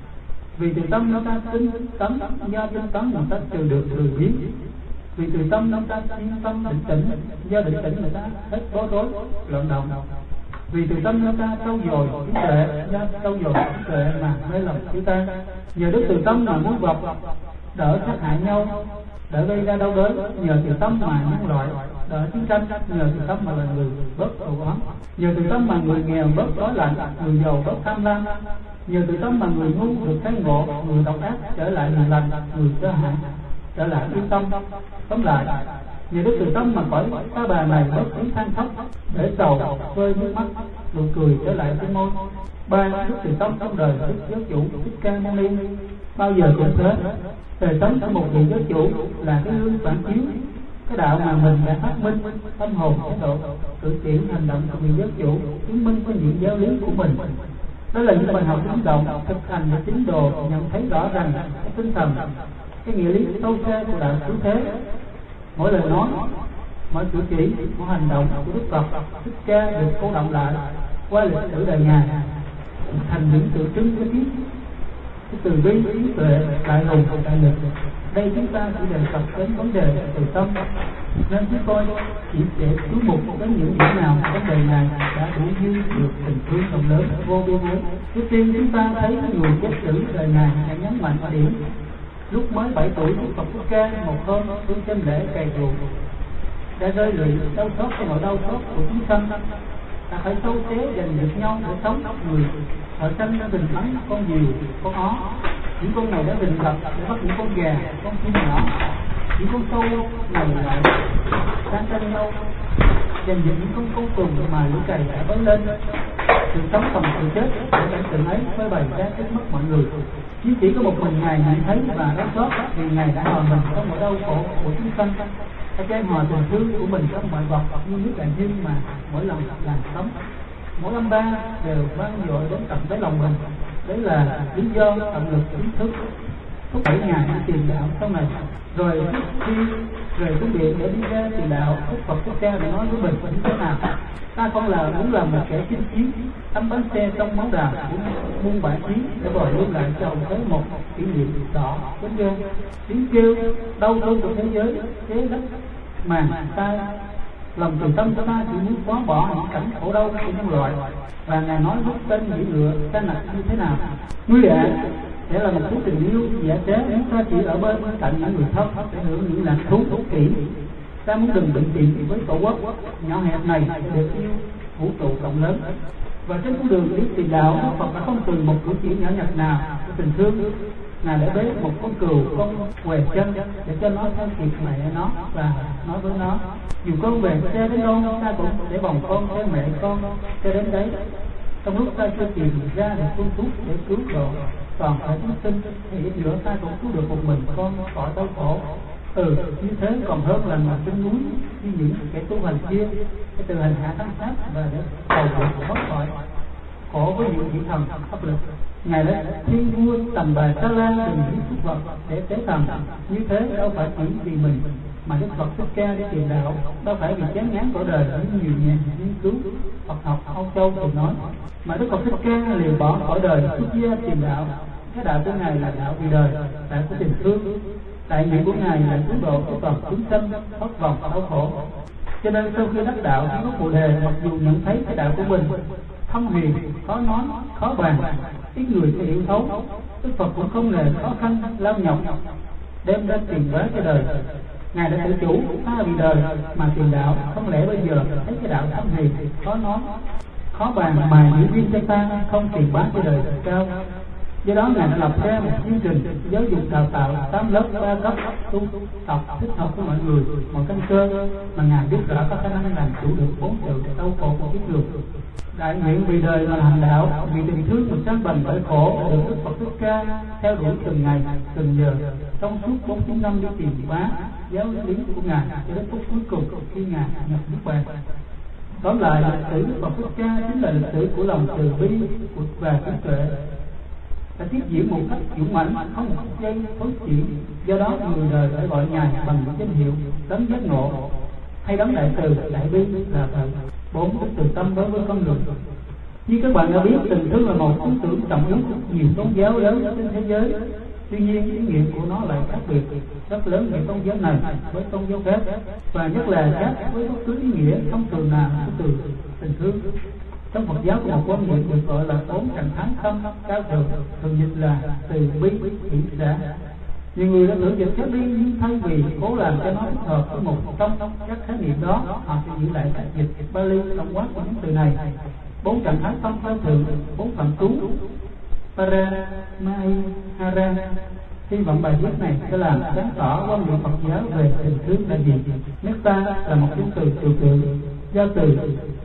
Vì từ tâm nó ta tinh tấn, do tinh tấn mà ta trừ được lười biếng. Vì từ tâm nó ta yên tâm định tĩnh, do định tĩnh người ta hết bối rối loạn động. Vì từ tâm nó ta trau dồi trí tuệ, do trau dồi trí tuệ mà mê lòng chúng ta. Nhờ đức từ tâm mà muốn vật đỡ sát hại nhau, đỡ gây ra đau đớn. Nhờ từ tâm mà nhân loại đỡ chiến tranh. Nhờ từ tâm mà là người bớt thù oán. Nhờ từ tâm mà người nghèo bớt đói lạnh, người giàu bớt tham lam. Nhờ từ tâm mà người ngu được thấy ngộ, người độc ác trở lại hiền lành, người cơ hại trở lại yên tâm. Tóm lại, nhờ đức từ tâm mà cõi ta bà này bớt tiếng than khóc, để sầu vơi nước mắt, nụ cười trở lại trên môi. 3. Đức từ tâm trong đời đức giáo chủ Thích Ca Mâu Ni bao giờ cũng thế. Đời sống của một vị giáo chủ là cái gương phản chiếu cái đạo mà mình đã phát minh, tâm hồn thái độ cử chỉ hành động của vị giáo chủ chứng minh với những giáo lý của mình. Đó là những bài học sống động thực hành để tín đồ nhận thấy rõ ràng cái tinh thần, cái nghĩa lý sâu xa của đạo cứu thế. Mỗi lời nói, mỗi cử chỉ, mỗi hành động của Đức Phật Thích Ca được cô động lại qua lịch sử đời Ngài thành những tượng trưng cho kiếp cái từ bi, trí tuệ, đại hùng, đại lực. Đây chúng ta chỉ đề cập đến vấn đề từ tâm, nên chúng tôi chỉ sẽ chú mục đến những điểm nào vấn đề này đã đủ dư được tình thương rộng lớn vô biên ấy. Trước tiên chúng ta thấy người chết sử đời Ngài đã nhấn mạnh ở điểm lúc mới 7 tuổi, Đức Phật Thích Ca một hôm xuống trên lễ cày ruộng đã rơi lụy đau xót cái nỗi đau xót của chúng sanh. Ta phải sâu xé giành giật nhau để sống. Người thợ săn đã rình bắn con diều, con ó. Những con này đã rình rập để bắt những con gà, con chim nhỏ. Những con sâu này lại đang tranh nhau giành giật những con côn trùng mà lũ cày đã bới lên. Sự sống cầm sự chết để cảnh tượng ấy mới bày ra trước mắt mọi người. Chỉ có một mình Ngài nhận thấy và đau xót vì Ngài đã hòa mình trong nỗi đau khổ của chúng sanh. Hãy cho em hòa tình thương của mình trong mọi vật như nước đại dương mà mỗi lần làm sống. Mỗi âm ba đều vang dội đến tận đáy lòng mình. Đấy là lý do động lực chính thức thúc đẩy Ngài đi tìm đạo sau này. Rồi khi rời cung điện để đi ra tìm đạo, Đức Phật Thích Ca đã nói với mình như thế nào? Ta không là muốn làm một kẻ chinh chiến tắm bánh xe trong máu đào của muôn bãi chiến để bồi luôn lại cho tới một kỷ niệm đỏ đến ghê. Tiếng kêu đau thương của thế giới chế đất màn ta. Lòng từ tâm của ta chỉ muốn xóa bỏ những cảnh khổ đau của nhân loại. Và Ngài nói lúc tên nhĩ lựa ta nặng như thế nào? Ngươi ạ, để là một thứ tình yêu giả chế. Nếu ta chỉ ở bên cạnh những người thân để hưởng những lạc thú kỹ, ta muốn đừng bệnh viện với tổ quốc nhỏ hẹp này để được yêu vũ trụ rộng lớn. Và trên con đường đi tìm đạo, Đức Phật đã không từ một cử chỉ nhỏ nhặt nào của tình thương. Ngài đã bế một con cừu, con què chân để cho nó theo kịp mẹ nó và nói với nó: dù con về xe đến đâu, ta cũng để bồng con theo mẹ con cho đến đấy. Trong lúc ta chưa tìm ra được phương thuốc để cứu độ toàn thể chúng sinh, thì ít nữa ta cũng cứu được một mình con khỏi đau khổ. Như thế còn hơn là mà trên núi như những kẻ tu hành kia từ hành hạ thắng sát và để cầu nguyện thoát khỏi khổ với những vị thần áp lực. Ngài đã thiên vua tầm bà Sa La từng những súc vật để tế thần. Như thế đâu phải chỉ vì mình mà Đức Phật Thích Ca để tìm đạo, đâu phải vì chán ngán cõi đời như nhiều nhà nghiên cứu Phật học Âu Châu từng nói, mà Đức Phật Thích Ca liền bỏ cõi đời xuất gia tìm đạo. Cái đạo của Ngài là đạo vì đời, đạo của tình thương. Đại nguyện của Ngài là cứu độ của toàn chúng sanh thoát vòng đau khổ. Cho nên sau khi đắc đạo khi có Bồ Đề, mặc dù nhận thấy cái đạo của mình thâm huyền, khó nói, khó bàn, ít người có hiểu thấu, Đức Phật cũng không nề khó khăn lao nhọc đem đến tiền vá cho đời. Ngài đã tự chủ ta vì đời mà tìm đạo. Không lẽ bây giờ thấy cái đạo thâm huyền, khó nói, khó bàn mà giữ riêng cho ta, không tiền bá cho đời sao? Do đó Ngài đã lập ra một chương trình giáo dục đào tạo 8 lớp 3 cấp tu tập thích hợp của mọi người, mọi căn cơ, mà Ngài biết rõ có khả năng làm chủ được 4 sự đau khổ của kiếp người. Đại nguyện vì đời mà hành đạo, vì tình thương mình sanh bằng bởi khổ, được Đức Phật Thích Ca theo đuổi từng ngày, từng giờ, trong suốt 49 năm đi tìm bá giáo lý của Ngài cho đến phút cuối cùng khi Ngài nhập Niết Bàn. Tóm lại, lịch sử Đức Phật Thích Ca chính là lịch sử của lòng từ bi và trí tuệ, đã tiếp diễn một cách dũng mãnh, không một giây thối chuyển. Do đó người đời phải gọi Ngài bằng những danh hiệu đấng giác ngộ hay đấng đại từ, đại bi là từ 4 đức từ tâm đối với con người. Như các bạn đã biết, tình thương là một tư tưởng trọng yếu của nhiều tôn giáo lớn trên thế giới. Tuy nhiên ý nghĩa của nó lại khác biệt rất lớn giữa tôn giáo này với tôn giáo khác, và nhất là khác với bất cứ ý nghĩa thông thường nào của từ tình thương. Trong Phật giáo có một quan niệm được gọi là 4 trạng thái tâm cao thượng, thường dịch là từ bi, hỷ, xả. Nhiều người đã thử dịch khác đi, nhưng thay vì cố làm cho nó thích hợp với một trong các khái niệm đó, họ sẽ giữ lại cách dịch Bali tổng quát của những từ này. 4 trạng thái tâm cao thượng, 4 phạm trú Para, Mai, Hara. Hy vọng bài viết này sẽ làm sáng tỏ quan niệm Phật giáo về tình thương là gì. Metta là một cái từ trừu tượng, giao từ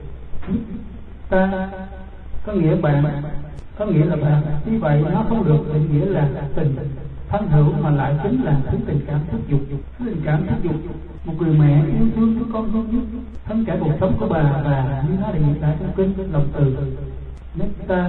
ta có nghĩa bạn, có nghĩa là bạn. Vì vậy nó không được định nghĩa là tình thân hữu, mà lại chính là thứ tình cảm thúc giục. Thứ tình cảm thúc giục một người mẹ yêu thương đứa con thương nhất, thân cả cuộc sống của bà, và như nó được diễn tả trong kinh lòng từ Metta.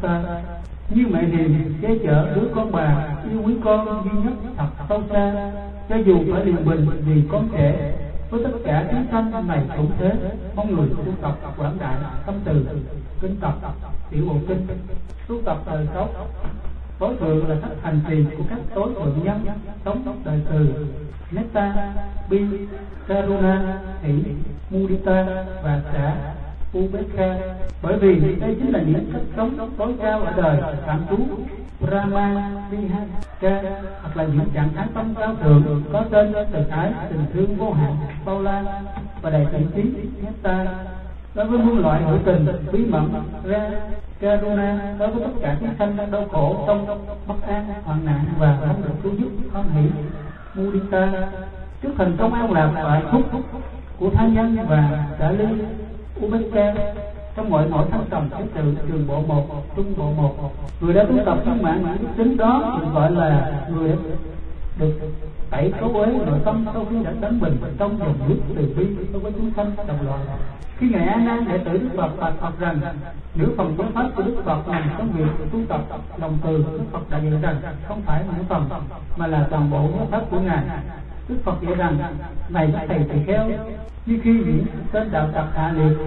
Như mẹ hiền che chở đứa con bà, yêu quý con duy nhất thật sâu xa, cho dù phải liều bình vì con trẻ. Với tất cả chúng sanh này cũng thế. Mong người tu tập quảng đại tâm từ, kinh tập tiểu bộ kinh, tu tập đời sống tối thượng là cách hành trì của các tối thượng nhân sống đời từ Metta, Bi, Karuna, Hỷ, Mudita và Xả, Ubekha. Bởi vì đây chính là những cách sống tối cao ở đời phạm trú Brahma, Vihaka, hoặc là những trạng thái tâm cao thượng có tên từ ái, tình thương vô hạn, bao la và đầy thiện trí Metta. Đối với muôn loại hữu tình, bí mật ra Karuna. Đối với tất cả chúng sanh đang đau khổ trong bất an, hoạn nạn và không được cứu giúp, hoan hỷ Mudita. Trước thành công an lạc và hạnh phúc của tha nhân và trả ly Ubekha. Trong mọi thăng trầm thứ tự trường bộ 1, trung bộ 1, người đã tu tập viên mãn những đức tính đó được gọi là người được tẩy cấu uế nội tâm sau khi đã tánh bình trong dòng nước từ bi đối với chúng sanh đồng loại. Khi ngài A Nan đệ tử Đức Phật bạch Phật rằng nửa phần giáo pháp của Đức Phật nằm trong việc tu tập lòng từ, Đức Phật đã dạy rằng không phải nửa phần mà là toàn bộ giáo pháp của ngài. Đức Phật dạy rằng này các thầy tỳ kheo, như khi những tên đạo tặc hạ liệt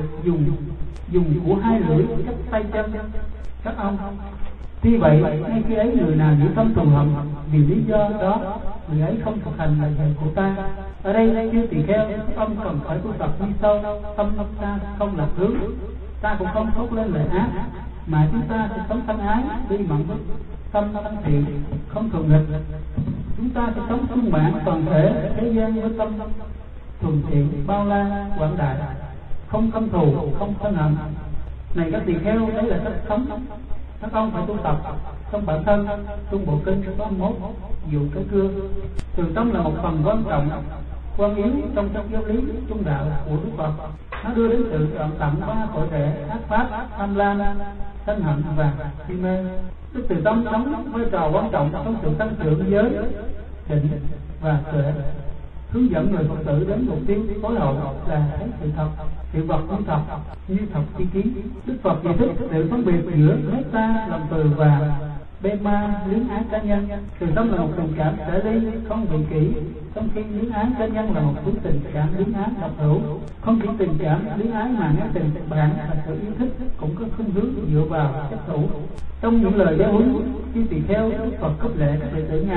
dùng của hai lưỡi cắt tay chân các ông. Tuy vậy, ngay khi ấy người nào giữ tâm thù hận vì lý do đó, người ấy không thực hành lời dạy của ta. Ở đây chư tỳ kheo, ông cần phải tu tập như sau: tâm ta không lạc hướng, ta cũng không thốt lên lời ác, mà chúng ta sẽ sống thân ái, bi mẫn tâm thanh thiện không thường nghịch, chúng ta sẽ sống sung mãn toàn thể thế gian với tâm thuần thiện bao la quảng đại, không căm thù, không sân hận. Này các tỳ kheo, đấy là cách sống các ông phải tu tập trong bản thân. Trung Bộ Kinh có 21 dụ cái cưa. Từ tâm là một phần quan trọng, quan yếu trong các giáo lý trung đạo của Đức Phật. Nó đưa đến sự đoạn tận ba cõi rễ ác pháp, tham lam, sân hận và si mê. Đức Từ Tâm đóng vai trò quan trọng trong sự tăng trưởng giới, định và tuệ, hướng dẫn người Phật tử đến mục tiêu tối hậu là thấy sự thật, sự vật như thật chi kiến. Đức Phật giải thích sự phân biệt giữa metta, lòng từ và bema, luyến ái cá nhân. Từ tâm là một tình cảm sở ly, không vị kỷ, trong khi luyến ái cá nhân là một thứ tình cảm luyến ái độc hữu. Không chỉ tình cảm luyến ái mà ngay tình bạn và sự yêu thích cũng có khuynh hướng dựa vào chấp thủ. Trong những lời giáo huấn khi tỳ kheo, Đức Phật khích lệ các đệ tử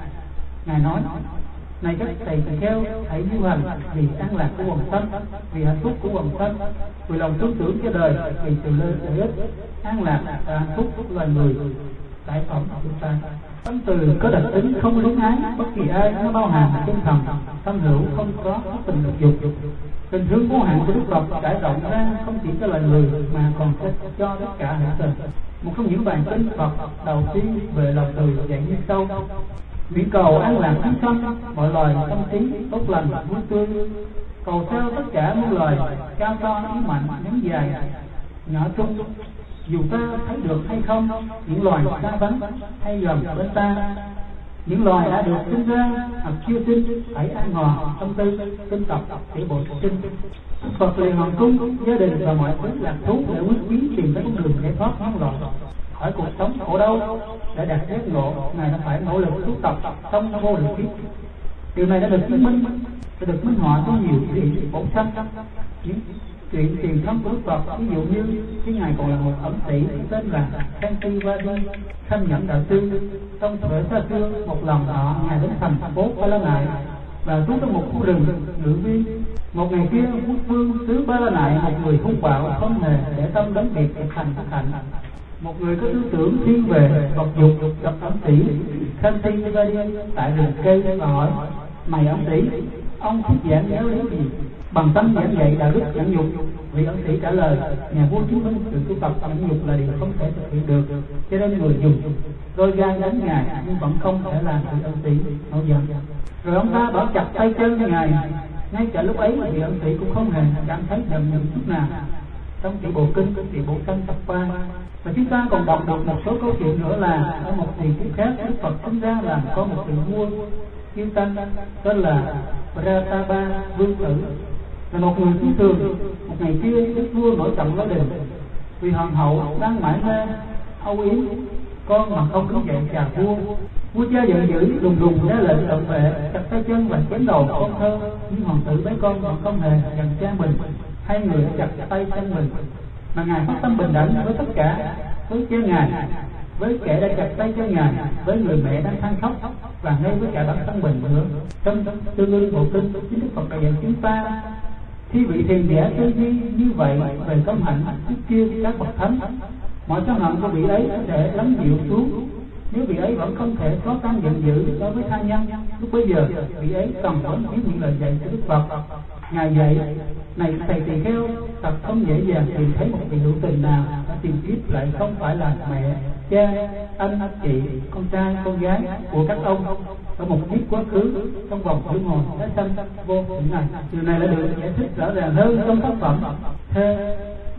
Ngài nói: này các thầy tỳ kheo, hãy du hành vì an lạc của quần sanh, vì hạnh phúc của quần sanh, vì lòng tin tưởng cho đời, vì sự lợi ích, an lạc và hạnh phúc của loài người, giải phóng chúng ta. Tâm từ có đặc tính không luyến ái bất kỳ ai, nó bao hàm chân thành, tâm hữu, không có tình dục. Tình thương vô hạn của Đức Phật trải rộng ra không chỉ cho loài người mà còn cho tất cả hữu tình. Một trong những bài kinh Phật đầu tiên về lòng từ dạy như sau: nguyện cầu an lạc chúng sanh, mọi loài tâm trí tốt lành vui tươi, cầu sao tất cả muôn loài cao to yếu mạnh ngắn dài nhỏ trung, dù ta thấy được hay không, những loài xa vắng hay gần bên ta, những loài đã được sinh ra hoặc chưa sinh, hãy an hòa tâm tư tinh tập để bổ sinh. Đức Phật liền hoàng cung gia đình và mọi thứ lạc thú để quyết biến tìm tới con đường giải thoát nhân loại khỏi cuộc sống khổ đau. Để đạt giác ngộ, Ngài đã phải nỗ lực tu tập trong vô lượng kiếp. Điều này đã được chứng minh, đã được minh họa trong nhiều chuyện bổn sanh. Những chuyện truyền thống của Đức Phật, ví dụ như khi Ngài còn là một ẩn sĩ tên là Kantivadi, Khanh Nhẫn Đạo Sư. Trong thời xa xưa, một lần nọ Ngài đến thành phố Ba La Nại và trú trong một khu rừng ngự viên. Một ngày kia, quốc vương xứ Ba La Nại, một người hung bạo không hề để tâm đến việc thành bất hạnh, một người có tư tưởng thiên về vật dục, gặp ẩn sĩ Kantivadi tại rừng cây và hỏi: này ẩn sĩ, ông thuyết giảng giáo lý gì? Bằng tâm giảng dạy đạo đức nhẫn nhục. Vị ẩn sĩ trả lời: nhà vua chứng minh sự tu tập nhẫn nhục là điều không thể thực hiện được, cho nên người dùng roi gai đánh Ngài nhưng vẫn không thể làm vị ẩn sĩ nổi giận. Rồi ông ta bảo chặt tay chân Ngài. Ngay cả lúc ấy vị ẩn sĩ cũng không hề cảm thấy giận dữ chút nào. Trong Tiểu Bộ Kinh, Tiểu Bộ Kinh tập 3. Và chúng ta còn đọc được một số câu chuyện nữa là ở một thời kiếp khác, Đức Phật sinh ra làm có một vị vua kiêu tăng tên là Pratapa Vương Tử, là một người thông thường. Một ngày kia, đức vua nổi giận với đình vì hoàng hậu đang mải mê âu yếm con mà không có dạy chào vua. Vua cha giận dữ đùng đùng ra lệnh cận vệ chặt tay chân và chém đầu con thơ, nhưng hoàng tử bé con vẫn không hề giận cha mình. Hai người đã chặt tay chân mình, mà Ngài phát tâm bình đẳng với tất cả, với cha Ngài, với kẻ đã chặt tay cho Ngài, với người mẹ đang than khóc, và ngay với cả bản thân mình nữa. Trong Tương Ưng Bộ Kinh, chính Đức Phật đã dạy chúng ta: khi vị thiền giả tư duy như vậy về công hạnh trước kia các bậc thánh, mọi sân hận của vị ấy có thể lắng dịu xuống. Nếu vị ấy vẫn không thể có tâm giận dữ đối với tha nhân, lúc bấy giờ vị ấy cần phải biết những lời dạy của Đức Phật. Ngài dạy: này thầy tỳ kheo, thật không dễ dàng tìm thấy một vị hữu tình nào đã tìm kiếp lại không phải là mẹ, cha, anh, chị, con trai, con gái của các ông ở một kiếp quá khứ trong vòng luân hồi tái sanh vô những này. Điều này đã được giải thích rõ ràng hơn trong tác phẩm Thê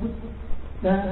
Buddha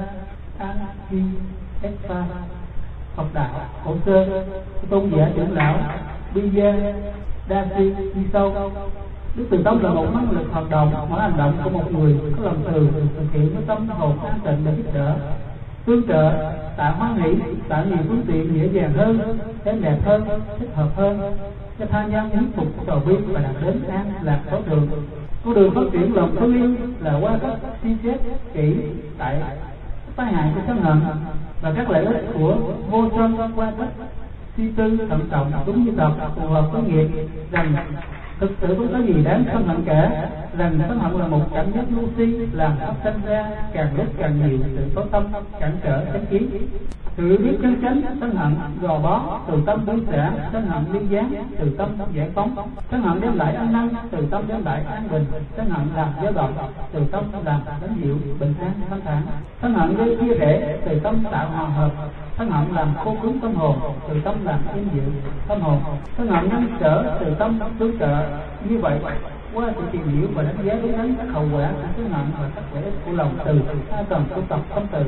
Aki Esa Phật Đạo Cổ Sơ, tôn giả trưởng lão Bija Dasi đi sâu. Đức Từ Tâm là một năng lực hoạt động, mỗi hành động của một người có lòng từ được thực hiện với tâm hồn an tịnh để giúp đỡ, tương trợ, tạo hoan hỷ, tạo nhiều phương tiện dễ dàng hơn, thêm đẹp hơn, thích hợp hơn cho tha nhân thuyết phục cầu biết và đạt đến an lạc tối thượng. Con đường phát triển lòng thương yêu là qua các suy xét kỹ tại tai hại của sân hận và các lợi ích của vô sân, qua các suy tư thận trọng đúng như thật, phù hợp với nghiệp rằng Thực sự không có gì đáng sân hận cả, rằng sân hận là một cảm giác ngu si làm phát sinh ra càng lúc càng nhiều sự tối tâm cản trở chánh kiến. Sự biết chân chánh, sân hận gò bó, từ tâm buông xả, sân hận ly gián, từ tâm giải phóng. Sân hận đem lại an năng, từ tâm đem lại an bình. Sân hận làm dao động, từ tâm làm đánh dịu bình an thanh thản. Sân hận gây chia rẽ, từ tâm tạo hòa hợp. Sân hận làm khô cứng tâm hồn, từ tâm làm yên dịu tâm hồn. Sân hận ngăn trở, từ tâm tương trợ. Như vậy, qua sự tìm hiểu và đánh giá đúng đắn các hậu quả của sân hận và các lợi ích của lòng từ, ta cần tu tập tâm từ.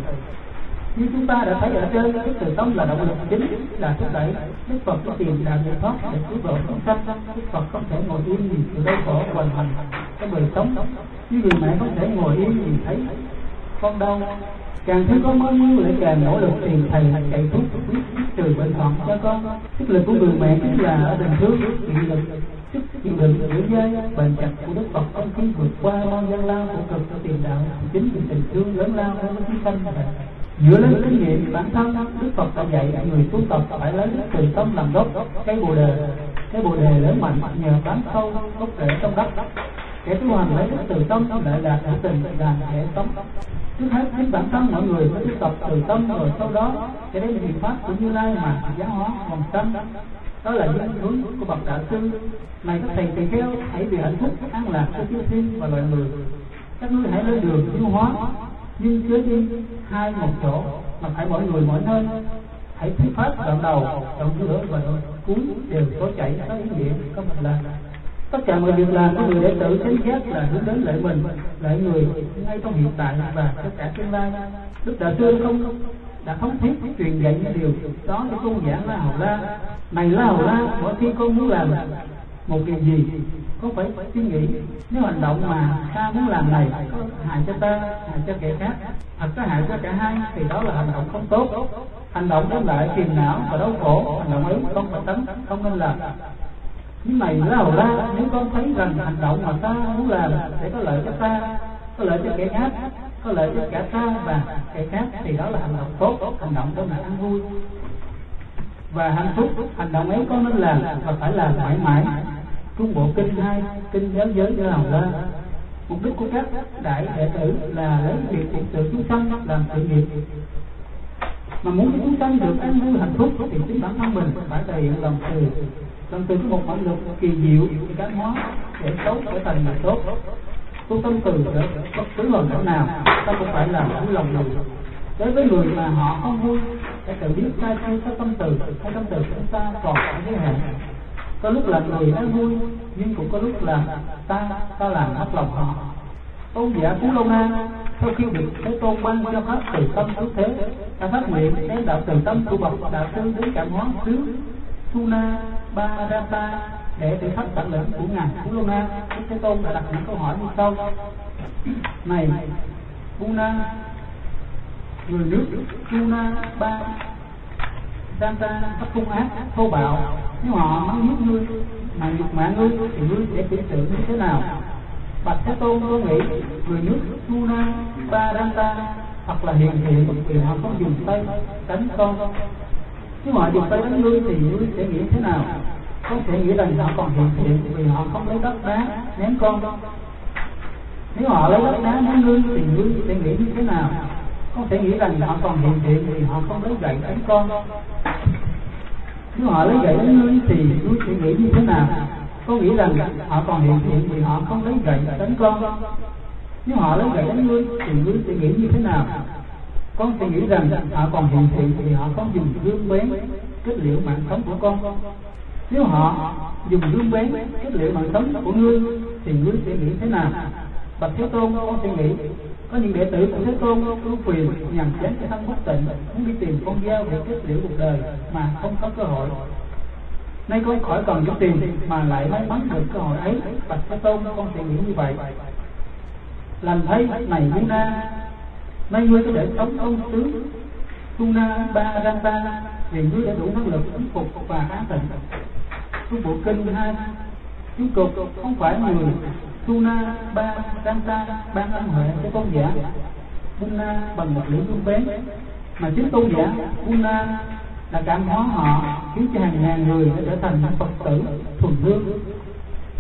Như chúng ta đã thấy ở trên, cái từ tâm là động lực chính, là thúc đẩy. Đức Phật có tìm đạo giải thoát để cứu độ chúng sanh. Đức Phật không thể ngồi yên vì sự đau khổ hoành hành cái đời sống, như người mẹ không thể ngồi yên vì thấy con đau. Càng thấy con mong muốn lại càng nỗ lực tìm thầy chạy thuốc biết trừ bệnh hoạn cho con. Sức lực của người mẹ chính là ở tình thương, chịu lực, sức chịu đựng dưỡng dây bền chặt của Đức Phật không khí vượt qua bao gian lao của cực của tiền đạo, chính vì tình thương lớn lao với chúng sanh. Dựa lên kinh nghiệm bản thân, Đức Phật đã dạy người tu tập phải lấy từ tâm làm gốc cây bồ đề. Cây bồ đề lớn mạnh nhờ bám sâu gốc rễ trong đất. Kẻ tu hành lấy từ tâm lại là hữu tình là kẻ sống. Trước hết chính bản thân mọi người phải tu tập từ tâm, rồi sau đó sẽ đến biện pháp của Như Lai mà giáo hóa hoàn sanh. Đó là những hướng của bậc đạo sư. Này các thầy tỳ kheo, hãy vì hạnh phúc an lạc cho chư thiên và loài người, các ngươi hãy lên đường tiêu hóa, nhưng chớ đi hai một chỗ, mà phải mỗi người mỗi nơi. Hãy thuyết pháp đoạn đầu, đoạn giữa và đoạn cuối đều có chảy có ý nghĩa, có mạch lạc. Tất cả mọi việc làm của người đệ tử chánh giác là hướng đến lợi mình, lợi người ngay trong hiện tại và tất cả tương lai. Đức Đạo Sư đã thống thiết truyền dạy những điều đó cho tôn giả La Hầu La. Này La Hầu La, mỗi khi con muốn làm một điều gì, con phải suy nghĩ, nếu hành động mà ta muốn làm này có hại cho ta, hại cho kẻ khác, hoặc có hại cho cả hai, thì đó là hành động không tốt. Hành động đem lại phiền não và đau khổ, hành động ấy con phải tránh, không nên làm. Nhưng này La Hầu La, nếu con thấy rằng hành động mà ta muốn làm để có lợi cho ta, có lợi cho kẻ khác, có lợi cho cả ta và kẻ khác, thì đó là hành động tốt, hành động đem lại an vui và hạnh phúc. Hành động ấy con nên làm và phải làm mãi mãi. Trung Bộ Kinh 2, Kinh Giáo Giới La Hầu La. Mục đích của các đại đệ tử là lấy việc phụng sự chúng sanh làm sự nghiệp. Mà muốn cho chúng sanh được an vui hạnh phúc thì chính bản thân mình phải thể hiện lòng từ. Lòng từ có một mãnh lực kỳ diệu để cải hóa để xấu trở thành người tốt. Tu tâm từ để bất cứ hoàn cảnh nào ta cũng phải làm với lòng người. Đối với người mà họ không vui, phải tự biết sai sai có tâm từ, hay tâm từ của chúng ta còn có giới hạn. Có lúc làm người an vui, nhưng cũng có lúc làm ta làm mất lòng họ. Tôn giả Phú Lâu Na sau khi được Thế Tôn ban cho pháp từ tâm cứu thế, đã phát nguyện đem đạo từ tâm của bậc đạo sư đến cảm hóa xứ Suna Bharata để thử thách bản lĩnh của ngài Phú Lâu Na. Đức Thế Tôn đã đặt những câu hỏi như sau: này Puna, người nước Suna Bharata rất hung ác thô bạo, nếu họ mắng nhiếc ngươi mà nhục mạ ngươi thì ngươi sẽ xử sự như thế nào? Bạch Thế Tôn, có nghĩ người nước Suna Bharata hoặc là hiền thiện vì họ không dùng tay đánh con. Nếu họ dùng tay đánh ngươi thì ngươi sẽ nghĩ thế nào? Con sẽ nghĩ rằng họ còn hiền thiện vì họ không lấy đất đá ném con. Nếu họ lấy đất đá ném ngươi thì ngươi sẽ nghĩ như thế nào? Con sẽ nghĩ rằng họ còn hiền thiện vì họ không lấy gậy đánh con. Nếu họ lấy gậy đánh ngươi thì ngươi sẽ nghĩ như thế nào? Con nghĩ rằng họ còn hiền thiện vì họ không lấy gậy đánh con. Nếu họ lấy gậy đánh ngươi thì ngươi sẽ nghĩ như thế nào? Con sẽ nghĩ rằng họ còn hiền thiện vì họ không dùng gươm bén kết liễu mạng sống của con. Nếu họ dùng gươm bén kết liễu mạng sống của ngươi thì ngươi sẽ nghĩ thế nào? Bạch Thế Tôn, con sẽ nghĩ có những đệ tử của Thế Tôn ưu phiền nhằm tránh cái thân bất tịnh, muốn đi tìm con dao để kết liễu cuộc đời mà không có cơ hội. Nay con khỏi cần đi tìm mà lại may mắn được cơ hội ấy. Bạch Thế Tôn, con sẽ nghĩ như vậy. Làm thấy này Puna, nay ngươi có thể sống ông xứ Suna Bharata vì ngươi đã đủ năng lực ứng phục và an tịnh. Trung Bộ Kinh 2, chú cục không phải người Suna Bharata ban ân huệ cho tôn giả Puna bằng một lưỡi gươm bén, mà chính tôn giả Puna đã cảm hóa họ, khiến cho hàng ngàn người đã trở thành những Phật tử thuần lương.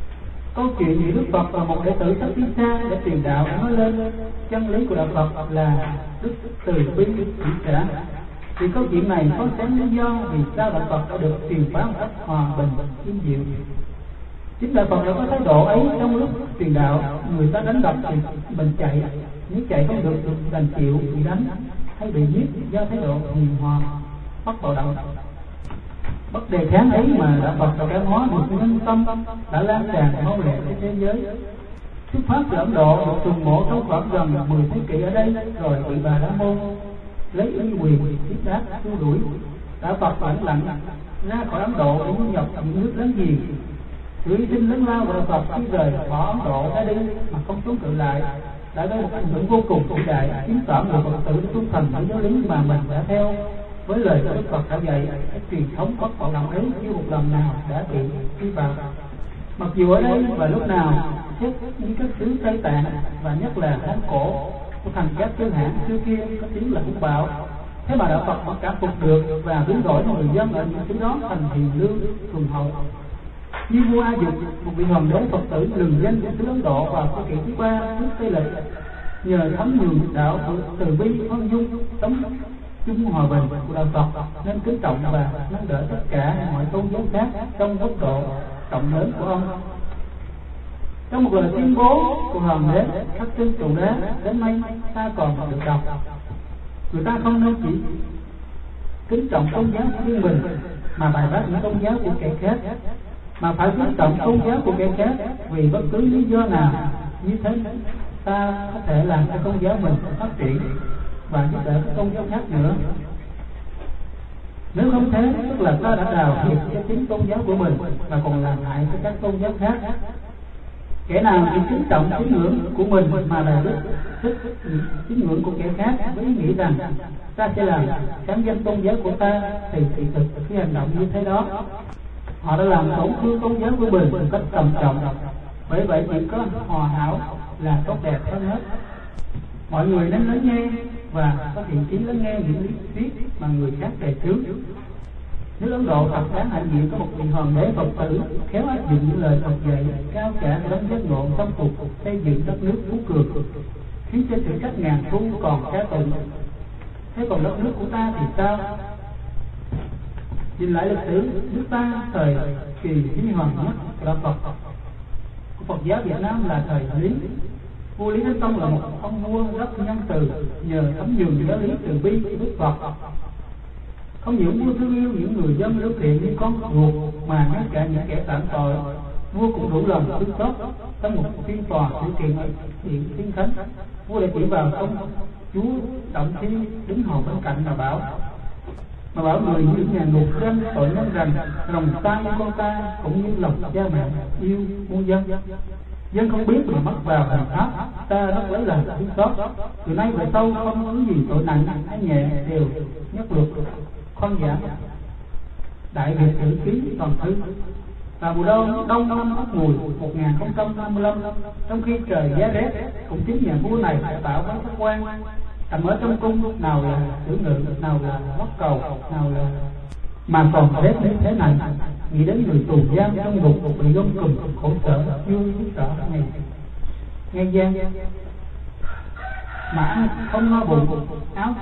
Câu chuyện về Đức Phật và một đệ tử sắp đi xa để truyền đạo đã nói lên chân lý của đạo Phật là đức từ bi chỉ trả. Thì câu chuyện này có sáng lý do vì sao đạo Phật đã được truyền bá một cách hòa bình, yên diệu. Chính đạo Phật đã có thái độ ấy trong lúc truyền đạo. Người ta đánh đập thì mình chạy, nếu chạy không được đành chịu bị đánh hay bị giết do thái độ hiền hòa, bất bạo động. Bất đề kháng ấy mà đạo Phật và giáo hóa được nhân tâm đã lan tràn mau lẹ trên thế giới. Xuất phát từ Ấn Độ, được trùng mộ trong khoảng gần 10 thế kỷ ở đây, rồi bị Bà La Môn lấy uy quyền tiếp đáp xua đuổi. Đạo Phật lẳng lặng ra khỏi Ấn Độ để nhập những nước láng giềng. Sự hy sinh lớn lao của đạo Phật khi rời bỏ Ấn Độ ra đi mà không chống cự lại đã gây một ảnh hưởng vô cùng vĩ đại, chứng tỏ người Phật tử tuân thành với giáo lý mà mình đã theo. Với lời của Đức Phật đã dạy, cái truyền thống bất bạo động ấy chưa một lần nào đã bị vi phạm. Mặc dù ở đây và lúc nào xét như các xứ Tây Tạng và nhất là Mông Cổ của thành các tư hãng xưa kia có tiếng là hung bạo, thế mà đạo Phật vẫn cảm phục được và biến đổi người dân ở những xứ đó thành hiền lương thuần hậu. Như vua A Dục, một vị hoàng đế Phật tử lừng danh của xứ Ấn Độ vào thế kỷ thứ 3 trước Tây Lịch, nhờ thấm nhuần đạo từ bi khoan dung sống chung hòa bình của đạo Phật nên kính trọng và nâng đỡ tất cả mọi tôn giáo khác trong góc độ rộng lớn của ông. Trong một lời tuyên bố của hoàng đế khắc trên trụ đá đến nay ta còn được đọc: người ta không nên chỉ kính trọng tôn giáo của riêng mình mà bài bác những tôn giáo của kẻ khác, mà phải kính trọng tôn giáo của kẻ khác vì bất cứ lý do nào. Như thế ta có thể làm cho tôn giáo mình phát triển và giúp đỡ các tôn giáo khác nữa. Nếu không thế, tức là ta đã đào thiệt cho chính tôn giáo của mình và còn làm hại cho các tôn giáo khác. Kẻ nào chỉ kính trọng tín ngưỡng của mình mà là thích tín ngưỡng của kẻ khác với ý nghĩ rằng ta sẽ làm sáng danh tôn giáo của ta, thì thị thực khi hành động như thế đó họ đã làm tổn thương tôn giáo của mình một cách trầm trọng. Bởi vậy chỉ có hòa hảo là tốt đẹp hơn hết. Mọi người nên lắng nghe và có thiện chí lắng nghe những lý thuyết mà người khác đề trước. Nước Ấn Độ thật đáng hạnh diện có một vị hoàng đế Phật tử khéo áp dụng những lời Phật dạy cao cả đến giác ngộ trong cuộc xây dựng đất nước phú cường, khiến cho sự cách ngàn thu còn ca tụng. Thế còn đất nước của ta thì sao? Nhìn lại lịch sử nước ta thời kỳ huy hoàng nhất của đạo Phật, của Phật giáo Việt Nam là thời Lý. Vua Lý Thánh Tông là một ông vua rất nhân từ, nhờ thấm nhuần giáo lý từ bi của Đức Phật. Không những vua thương yêu những người dân lương thiện như con ruột, mà ngay cả những kẻ phạm tội, vua cũng đủ lòng thương xót. Trong một phiên tòa sự kiện hiện thiên thánh, vua đã chỉ vào công chúa Động Thi đứng hầu bên cạnh mà bảo người những nhà ngục dân tội nhân rằng lòng ta như con ta cũng như lòng cha mẹ yêu muôn dân. Dân không biết mà mắc vào hành pháp, ta rất lấy làm thương xót. Từ nay về sau không có gì tội nặng hay nhẹ đều nhất luật khoan giảm. Đại Việt Sử Ký toàn thư. Vào mùa đông năm Ất Mùi 1055, trong khi trời giá rét, cũng chính nhà vua này đã bảo với các quan nằm ở trong cung, nào là xử ngự, nào là hót cầu, nào là mà còn rét đến thế này. Nghĩ đến người tù giam trong ngục bị gông cùm khổ sở chưa biết rõ nghe gian mà ăn không no bụng, áo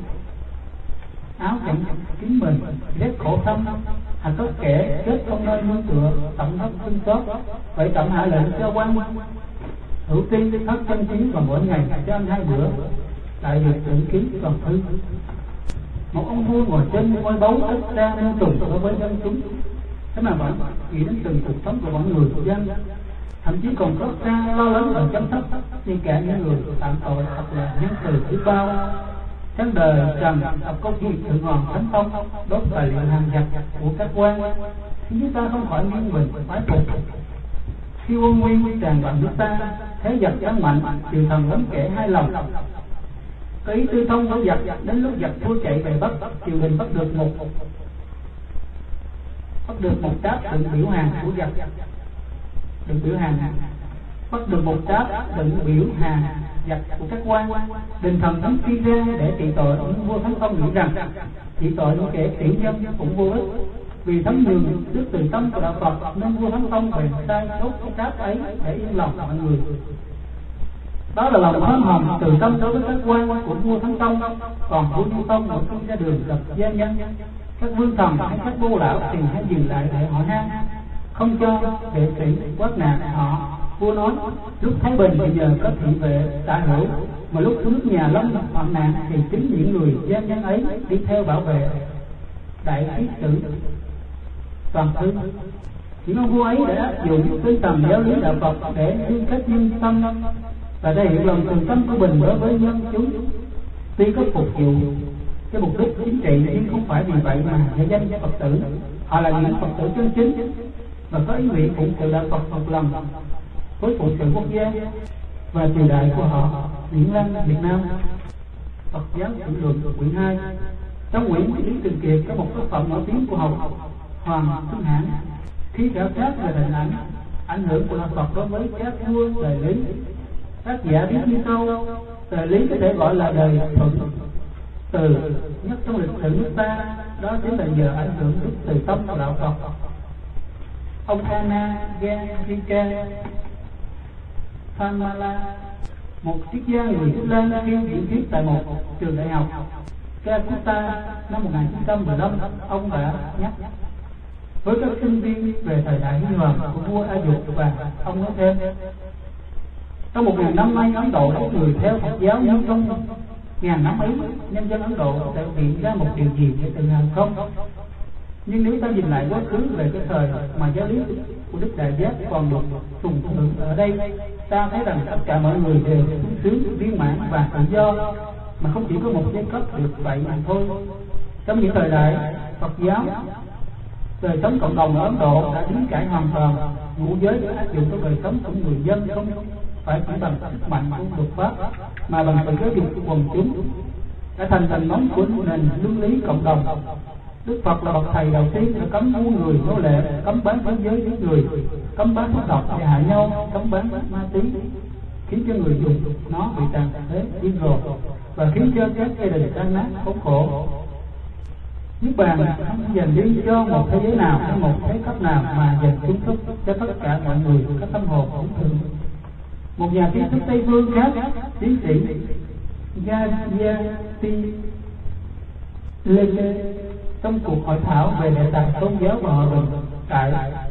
chẳng kín mình, rét khổ thâm. Có kẻ chết không nơi nương tựa, tận hấp thương xót. Vậy tận hạ lệnh cho quan hữu tiên thất chân chiến vào mỗi ngày cho ăn 2 bữa. Đại Việt Sử Ký toàn thư. Một ông vua ngồi trên ngôi báu ít ra nương tùng đối với dân chúng, thế mà vẫn nghĩ đến từng cuộc sống của mọi người dân, thậm chí còn có ra lo lắng và chăm sóc như cả những người phạm tội thật là nhân từ biết bao. Tháng đời Trần đọc câu chuyện Thượng Hoàng Thánh Tông đốt tài liệu hàng giặc của các quan, khiến chúng ta không khỏi nghiêng mình phái phục. Khi quân Nguyên tràn vào nước ta, thế giặc tăng mạnh, triều thần lắm kẻ hai lòng. Có ý tư thông với giặc, đến lúc giặc thua chạy về Bắc, triều đình bắt được một tráp đựng biểu hàng của giặc, bắt được một tráp đựng biểu hàng giặc của các quan. Đình thần thánh phi ra để trị tội, nhưng vua Thánh Tông nghĩ rằng trị tội những kẻ tiểu nhân cũng vô ích, Vì thấm nhường đức từ tâm của đạo Phật nên vua Thánh Tông bèn sai đốt cái cát ấy để yên lòng mọi người. Đó là lòng hớn hồng từ tâm đối với các quan của vua Thánh Tông. Còn vua Nhân Tông mỗi khi ra đường gặp gian nhân, các vương thần hay các bô lão thì hãy dừng lại để hỏi han, không cho vệ sĩ quát nạt họ. Vua nói lúc Thái Bình bây giờ có thị vệ đã hữu, mà lúc nước nhà Long hoạn nạn thì chính những người gian nhân ấy đi theo bảo vệ đại thiết tử toàn thư. Những ông vua ấy đã áp dụng tinh thần giáo lý đạo Phật để liên kết nhân tâm và thể hiện lòng từ tâm của mình đối với nhân chúng. Tuy có phục vụ cái mục đích chính trị nhưng không phải vì vậy mà để danh Phật tử. Họ là những Phật tử chân chính và có ý nguyện phụng sự đạo Phật một lần với phụng sự quốc gia và triều đại của họ. Điển Lăng Việt Nam, Phật giáo Tự Luận quyển 2. Trong quyển Lý Trường Kiệt có một tác phẩm nổi tiếng của học Hoàng Xuân Hãn. Khi khảo sát về hình ảnh hưởng của đạo Phật đối với các vua đời Lý, tác giả viết như sau: đời Lý có thể gọi là đời thuận từ nhất trong lịch sử nước ta, đó chính là nhờ ảnh hưởng đức từ tâm của đạo Phật. Ông Anagarika Phamala, một triết gia người Thái Lan khi diễn thuyết tại một trường đại học Calcutta năm 1915, ông đã nhắc với các sinh viên về thời đại huy hoàng của vua A Dục, và ông nói thêm: trong 1000 năm nay Ấn Độ có người theo Phật giáo, nhưng trong 1000 năm ấy nhân dân Ấn Độ sẽ hiện ra một điều gì để tự hào không? Nhưng nếu ta nhìn lại quá khứ về cái thời mà giáo lý của Đức Đại Giác còn được trùng hưởng ở đây, ta thấy rằng tất cả mọi người đều sung sướng, viên mãn và tự do, mà không chỉ có một giai cấp được vậy mà thôi. Trong những thời đại Phật giáo, đời sống cộng đồng ở Ấn Độ đã biến cải hoàn toàn. Ngũ giới được áp dụng trong đời sống của người dân, không phải chỉ bằng sức mạnh của luật pháp mà bằng sự giáo dục của quần chúng, đã thành thành móng của nền luân lý cộng đồng. Đức Phật là bậc thầy đầu tiên đã cấm mua người nô lệ, cấm bán thế giới với người, cấm bán thuốc độc để hại nhau, cấm bán ma túy, khiến cho người dùng nó bị tàn phế điên rồ và khiến cho các gia đình tan nát khốn khổ. Niết bàn không dành riêng cho một thế giới nào hay một thế cấp nào, mà dành chúng thức cho tất cả mọi người có tâm hồn ổn thường. Một nhà trí thức Tây phương khác, tiến sĩ Gayatri Lele, trong cuộc hội thảo về đề tài tôn giáo và hòa bình tại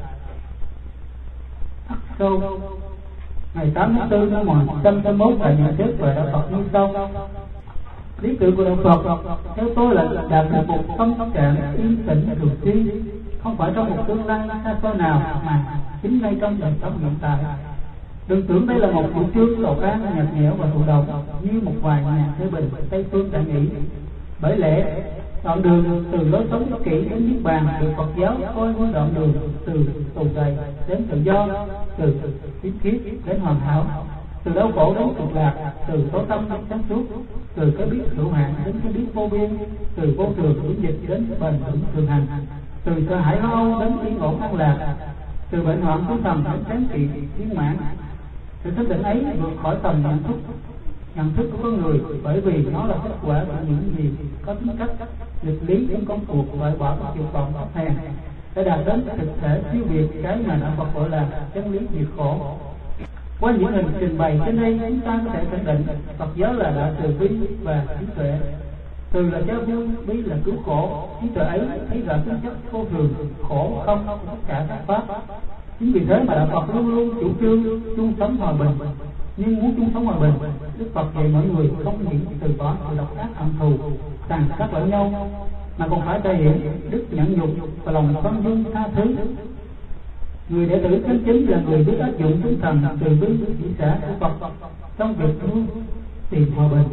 Ác Châu ngày 8 tháng 4 năm 1981 tại nhà thuyết về đạo Phật như sau: lý tưởng của đạo Phật theo tôi là đạt được một tâm trạng yên tĩnh thường xuyên, không phải trong một tương lai xa xôi nào mà chính ngay trong đời sống hiện tại. Đừng tưởng đây là một chủ trương cầu an nhạt nhẽo và thụ động như một vài nhà phê bình Tây phương đã nghĩ. Bởi lẽ đoạn đường từ lối sống ích kỷ đến niết bàn được Phật giáo coi như đoạn đường từ tù đầy đến tự do, từ tín khiết đến hoàn hảo, từ đau khổ đến cực lạc, từ tối tâm đến sáng suốt, từ cái biết hữu hạn đến cái biết vô biên, từ vô thường hữu dịch đến bền vững thường hành, từ sợ hãi lo âu đến yên ổn an lạc, từ bệnh hoạn tinh thần đến sáng trị viên mãn. Sự xác định ấy vượt khỏi tầm nhận thức của con người, bởi vì nó là kết quả của những gì có tính cách nghịch lý trong công cuộc loại bỏ các dục vọng thấp hèn để đạt đến thực thể siêu việt cái mà đạo Phật gọi là chân lý diệt khổ. Qua những hình trình bày trên đây, chúng ta có thể khẳng định Phật giáo là đạo từ bi và trí tuệ. Từ là cho vui, bi là cứu khổ. Trí tuệ ấy thấy rõ tính chất vô thường, khổ không của tất cả các pháp. Chính vì thế mà đạo Phật luôn luôn chủ trương chung sống hòa bình. Nhưng muốn chung sống hòa bình, Đức Phật dạy mọi người không những từ bỏ sự độc ác hận thù, tàn sát lẫn nhau, mà còn phải thể hiện đức nhẫn nhục và lòng khoan dung tha thứ. Người đệ tử chân chính là người biết áp dụng tinh thần từ bi chỉ xã của Phật trong việc luôn tìm hòa bình,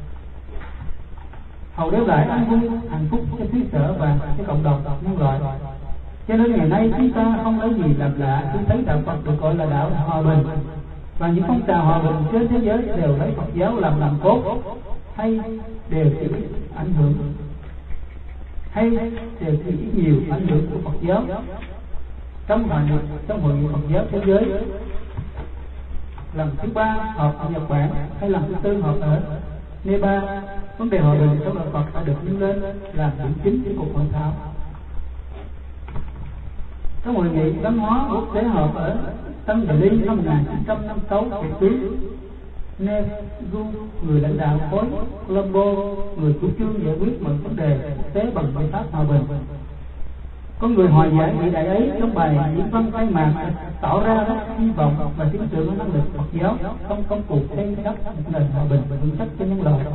hầu đem lại an vui hạnh phúc cho xứ sở và cái cộng đồng nhân loại. Cho nên ngày nay chúng ta không lấy gì làm lạ khi thấy đạo Phật được gọi là đạo hòa bình, và những phong trào hòa bình trên thế giới đều lấy Phật giáo làm nòng cốt, hay đều chịu ảnh hưởng, hay đều chịu nhiều ảnh hưởng của Phật giáo. Trong hội nghị Phật giáo thế giới lần thứ 3 họp ở Nhật Bản hay lần thứ 4 họp ở Nepal, vấn đề hòa bình trong đạo Phật đã được nêu lên làm điểm chính của cuộc hội thảo. Có hội nghị văn hóa quốc tế họp ở Tân Delhi năm 1956 về phía Nehru, người lãnh đạo khối Colombo, người chủ trương giải quyết mọi vấn đề quốc tế bằng biện pháp hòa bình. Có người hòa giải vĩ đại ấy trong bài diễn văn khai mạc tỏ ra rất hy vọng và tin tưởng vào năng lực Phật giáo trong công cuộc xây đắp một nền hòa bình và vững chắc cho nhân loại.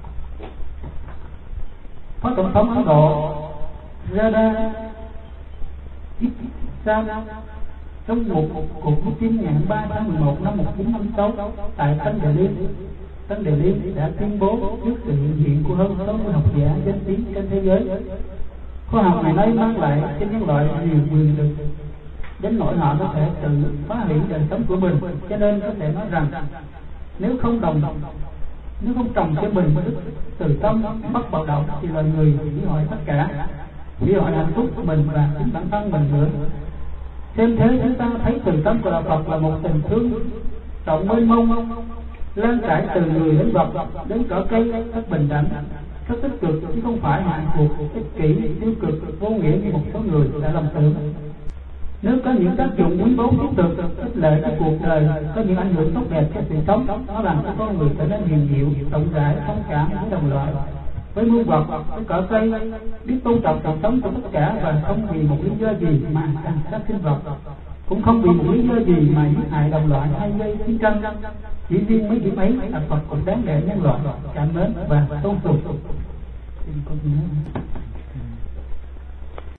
Phó tổng thống Ấn Độ Radha Krishnan trong một cuộc meeting ngày 3 tháng 11 năm 1956 tại Tân Delhi đã tuyên bố trước sự hiện diện của hơn 60 học giả danh tiếng trên thế giới, khoa học ngày nay mang lại cho nhân loại nhiều quyền lực đến nỗi họ có thể tự phá hủy đời sống của mình. Cho nên có thể nói rằng nếu không trồng cho mình đức từ tâm bất bạo động thì loài người hủy hoại tất cả, hủy hoại hạnh phúc của mình và chính bản thân mình nữa. Thêm thế, chúng ta thấy từ tâm của đạo Phật là một tình thương rộng mênh mông, lan trải từ người đến vật đến cỏ cây, rất bình đẳng, rất tích cực chứ không phải hạn cuộc, ích kỷ, tiêu cực, vô nghĩa như một số người đã lầm tưởng. Nếu có những tác dụng quý báu thiết thực, ích lợi cho cuộc đời, có những ảnh hưởng tốt đẹp cho sự sống, nó làm cho con người trở nên hiền diệu, rộng rãi, thông cảm với đồng loại, với muôn vật, với cỏ cây, biết tôn trọng cuộc sống của tất cả và không vì một lý do gì mà tàn sát sinh vật, cũng không vì một lý do gì mà giết hại đồng loại hay gây chiến tranh. Chỉ riêng mấy điểm ấy, Phật cũng đáng để nhân loại cảm mến và tôn sùng.